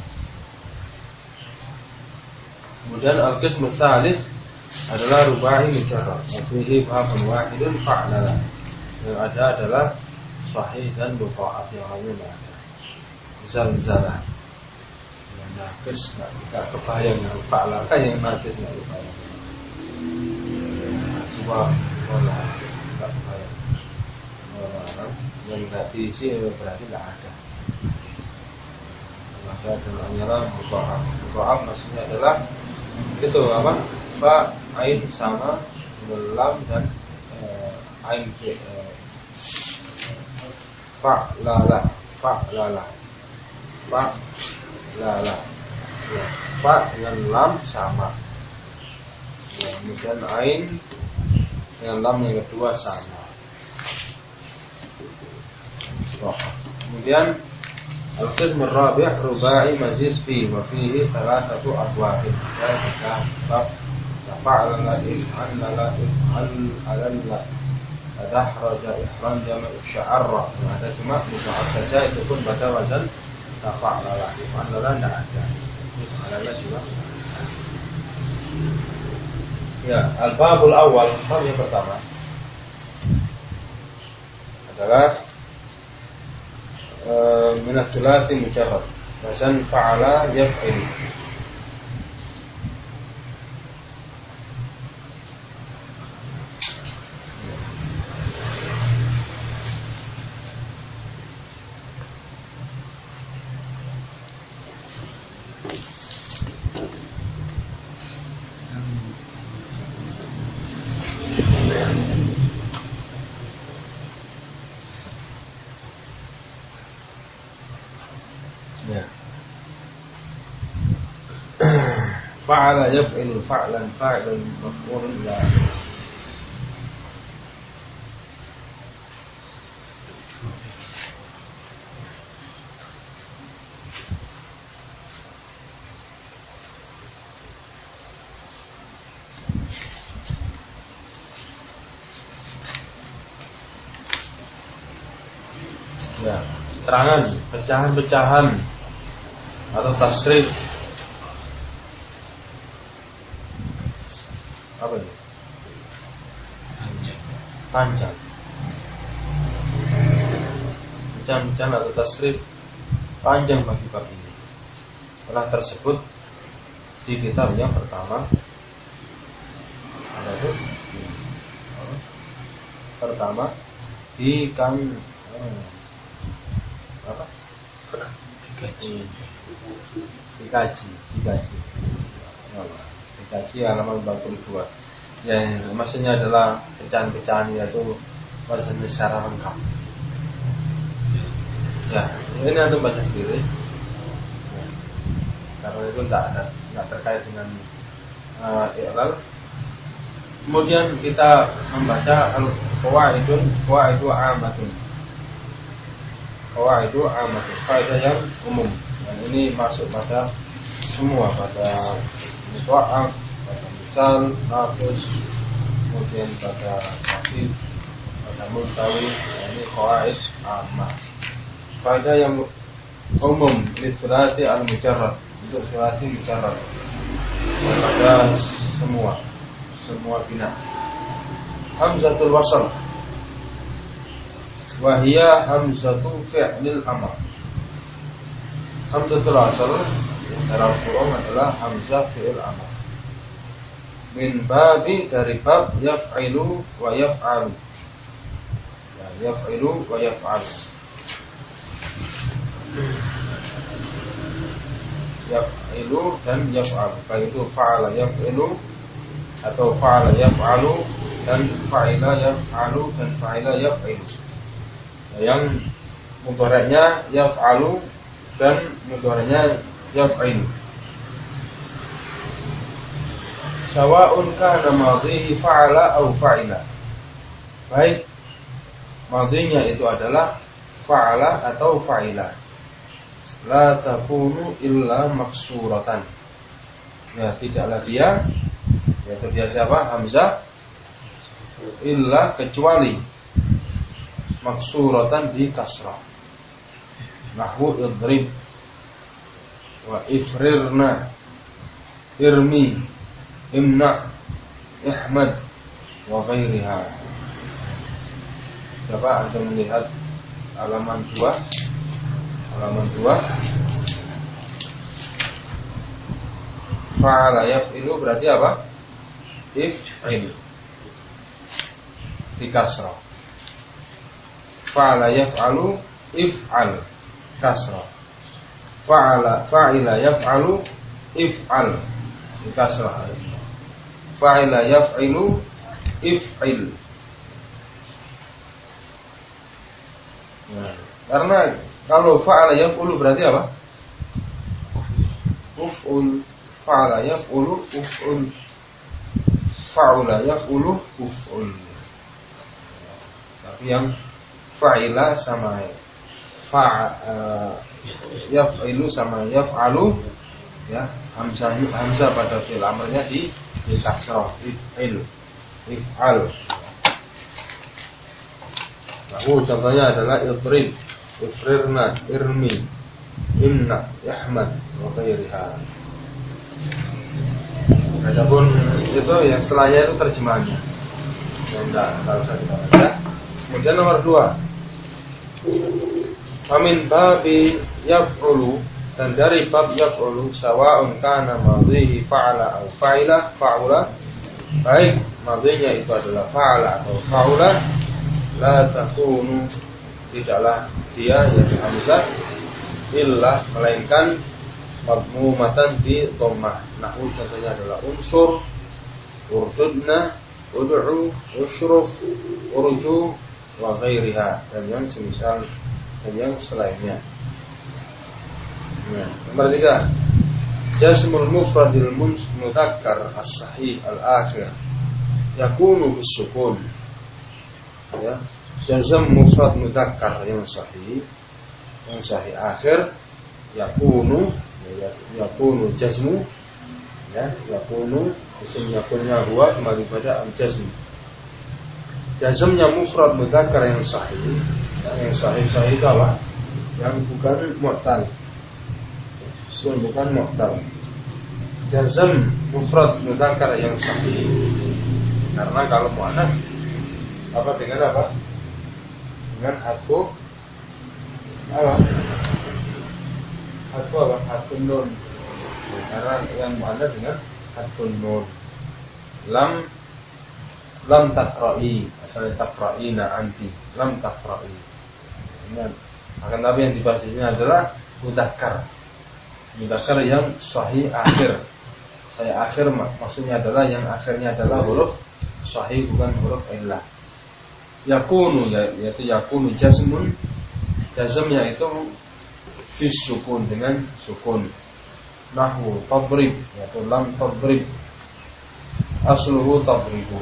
Kemudian al-qism tsalits adalah rubai mujarrad. Fihi babun wahidun fa'lala. Yang ada adalah sahih dan mudha'af, yang lainnya tidak ada. Zalzalah. Yang nakis tidak kebayang, yang fa'lala yang nakis tidak kebayang. Sebuah bola tidak kebayang. Yang tidak diisi berarti tidak ada. Maka dengan hanyalah mudha'af. Mudha'af maksudnya adalah itu apa? Fa, ain sama lam dan ain fa'lala, fa'lala, fa'lala. Ya, fa dengan lam sama. Ya, kemudian ain dengan lam yang kedua sama. Kemudian al-qism ar-rabi' rubai mazid fi wa fihi 3 abwab. Ya, kita bab fa'ala, if'alla, if'alalla, adahraja, ihranjama, isya'arra. Ada cuma mudha'af saja, itu pun pada wazan fa'ala, if'alla tidak ada. If'alalla cuma. Ya, al-babul awal, bab yang pertama adalah min as-sulasi mujarrad. Wazan fa'ala yaf'il. Fa'ala yaf'ilu fa'lan fa'ilun maf'ulun la. Ya, keterangan pecahan-pecahan atau tasrif. Apa itu? Panjang. Pecahan-pecahan atau tasrif panjang bagi bab ini. Telah tersebut di kitab yang pertama. Ada itu? Pertama di apa? Dikaji halaman 42. Yang maksudnya adalah pecahan-pecahan yaitu wazannya secara lengkap. Ya, ini antum baca sendiri. Ya, karena itu tidak terkait dengan i'lal. Kemudian kita membaca qawaidu amatun. Qawaidu amatun, kaidah yang umum. Dan ini masuk pada semua, pada mutha'af, pada misal, nafis, kemudian pada khafif, pada multawi. Ini qawaid ammah. Kaidah yang umum lisulati al-mujarrad, untuk sulasi mujarrad pada semua bina. Hamzatul wasl wa hiya hamzatu fi'lil amr. Hamzatul wasl dalam kurung adalah hamzah fi'il amr. Min babi, dari bab yaf'ilu wa yaf'alu. Ya, yaf'ilu wa yaf'alu. Yaf'ilu dan yaf'alu. Baik itu fa'ala yaf'ilu atau fa'ala yaf'alu dan fa'ila yaf'alu dan fa'ila yaf'ilu. Yang mudhari'nya yaf'alu dan mudhari'nya yaf'ilu. Sawa'un kana madhihi fa'ala atau fa'ila. Baik madhinya itu adalah fa'ala atau fa'ila. La takunu illa maksuratan. Ya, tidaklah dia, yaitu dia siapa? Hamzah, illa kecuali maksuratan di kasrah. Nahwu idrib wa ifrirna, irmi, imna, ihmad wa ghairiha. Coba Anda melihat halaman 2. Halaman 2. Fa'ala yaf'ilu berarti apa? If'il di kasrah. Fa'ala yaf'alu if'al kasrah. Fa'ila yaf'alu if'al di kasrah. Fa'ila yaf'ilu if'il. Nah, karena kalau fa'ala yaf'ulu berarti apa? Uf'ul. Fa'ala yaf'ulu uf'ul. Fa'ula yaf'ulu uf'ul. Tapi yang fa'ila sama yaf'ilu sama yaf'alu, ya, hamzah pada fi'il amrnya di kasrah, if'il, if'al. Nah, contohnya adalah idrib, ifrirna, irmi, imna, yahmad wa ghairiha. Adapun itu yang setelahnya itu terjemahannya. Yang enggak usah kita baca. Kemudian nomor 2. Famin babi yaf'ulu, dan dari bab yaf'ulu sawa'un kana madhihi fa'ala atau fa'ula. Baik madhinya itu adalah fa'ala atau fa'ula, la takunu, tidaklah dia yaitu hamzah illa melainkan madmumatan di dhammah. Nahwu contohnya adalah unsur, urdudna, ud'u, usyruf, urju wa ghairiha, dan yang semisal dan yang selainnya. Nah, nomor 3. Jasmul mufradil mudzakkar as-sahih al-akhir yakunu bisukun. Ya, jazm mufrad mudzakkar yang sahih akhir yakunu, ya, yakunu jazmu, ya, yakunu isim yakunnya huwa kembali pada al-jazm. Jazmnya mufrad mudzakkar yang sahih, ya, yang sahih itu apa? Yang bukan mu'tal. Bukan mu'tal. Jazm mufrad mudzakkar yang sahih. Karena kalau muannats apa dengan apa? Dengan hadfu apa? Hadfu apa? Hadfun nun. Karena yang muannats dengan hadfun nun. Lam taqra'i, asalnya taqra'ina anti, lam taqra'i. Akan tapi yang dibahas ini adalah mudzakkar. Mudzakkar yang sahih akhir. Sahih akhir maksudnya adalah yang akhirnya adalah huruf sahih, bukan huruf illah. Yakunu, yaitu yakunu jazmun, jazmnya itu bis sukun, dengan sukun. Nahwu tadrib, yaitu lam tadrib, asluhu tadribu.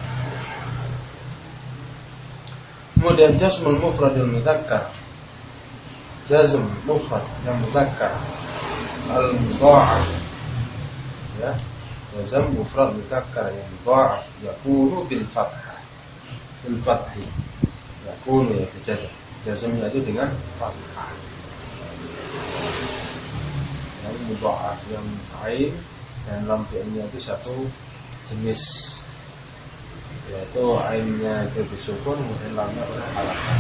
Kemudian jazmul mufradil mudzakkar, jazm mufrad yang mudzakkar al-mudha'af, ya, Jazm mufrad mudzakkar yang mudha'af yakunu bil fathah. Bil fathi. Yakunu ya jazm. Jazmnya itu dengan fathah. Yang mudha'af yang ain dan lam fi'ilnya itu satu jenis. Yaitu ainnya itu disukun, kemudian lamnya pada halakan.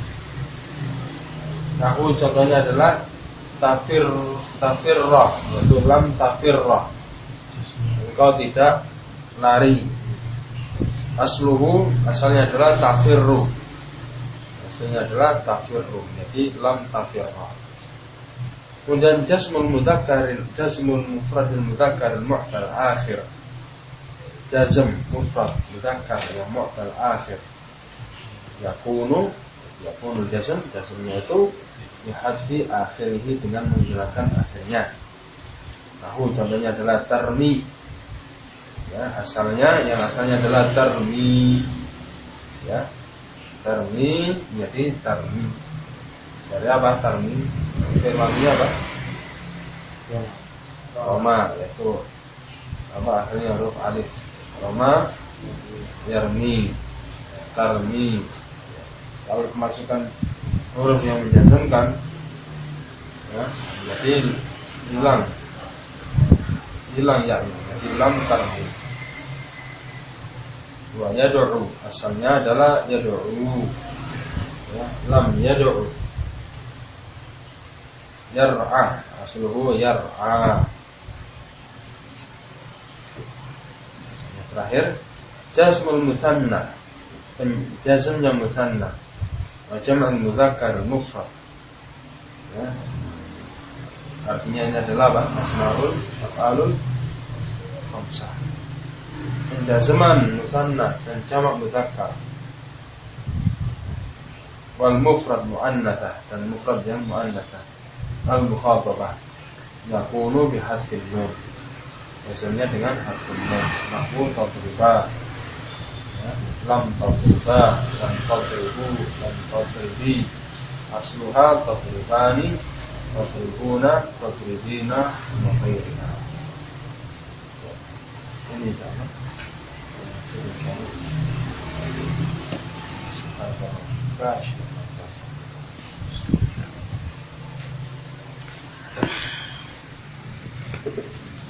Nahu contohnya adalah tafirrah, yaitu lam tafirrah. Engkau tidak lari. Asalnya adalah tafirru. Jadi lam tafirrah. Kemudian jazmul mufradil mudzakkar mu'tal akhir. Jazm mufrad mudzakkar yang mu'tal akhir. Yakunu jazmnya itu dihadfi akhirih dengan menghilangkan akhirnya. Nahu contohnya adalah tarmi. Ya, asalnya adalah tarmi. Ya. Tarmi menjadi tarmi. Dari apa tarmi? Firmannya apa? Roma, yaitu apa akhirnya huruf alif. Roma yarmi. Tarmi. Kalau kemasukan huruf yang menjazmkan, ya, jadi hilang ya, jadi lam tarmi. Wa yad'u, asalnya adalah yad'u. Ya, lam yad'u. Yar'a, asluhu yar'a. Yang terakhir jazmul musanna, jazmnya musanna. Wa jam'ul mudzakkar mufrad. Ya. Artinya ini adalah apa? Asmaul af'alul khamsah. Jazman musanna dan jamak mudzakkar. Wal mufrad muannatsah dan mufrad yang muannatsah. Al mukhatabah yakunu bi hadfil nun. Jazmnya dengan hadful nun. Nahwu tadriba. Ya, lam tadriba, lam tadribu, lam tadribi. Asluha tadribani, tadribuna, tadribina, wa ghairiha. Ini sama. Subhanallah.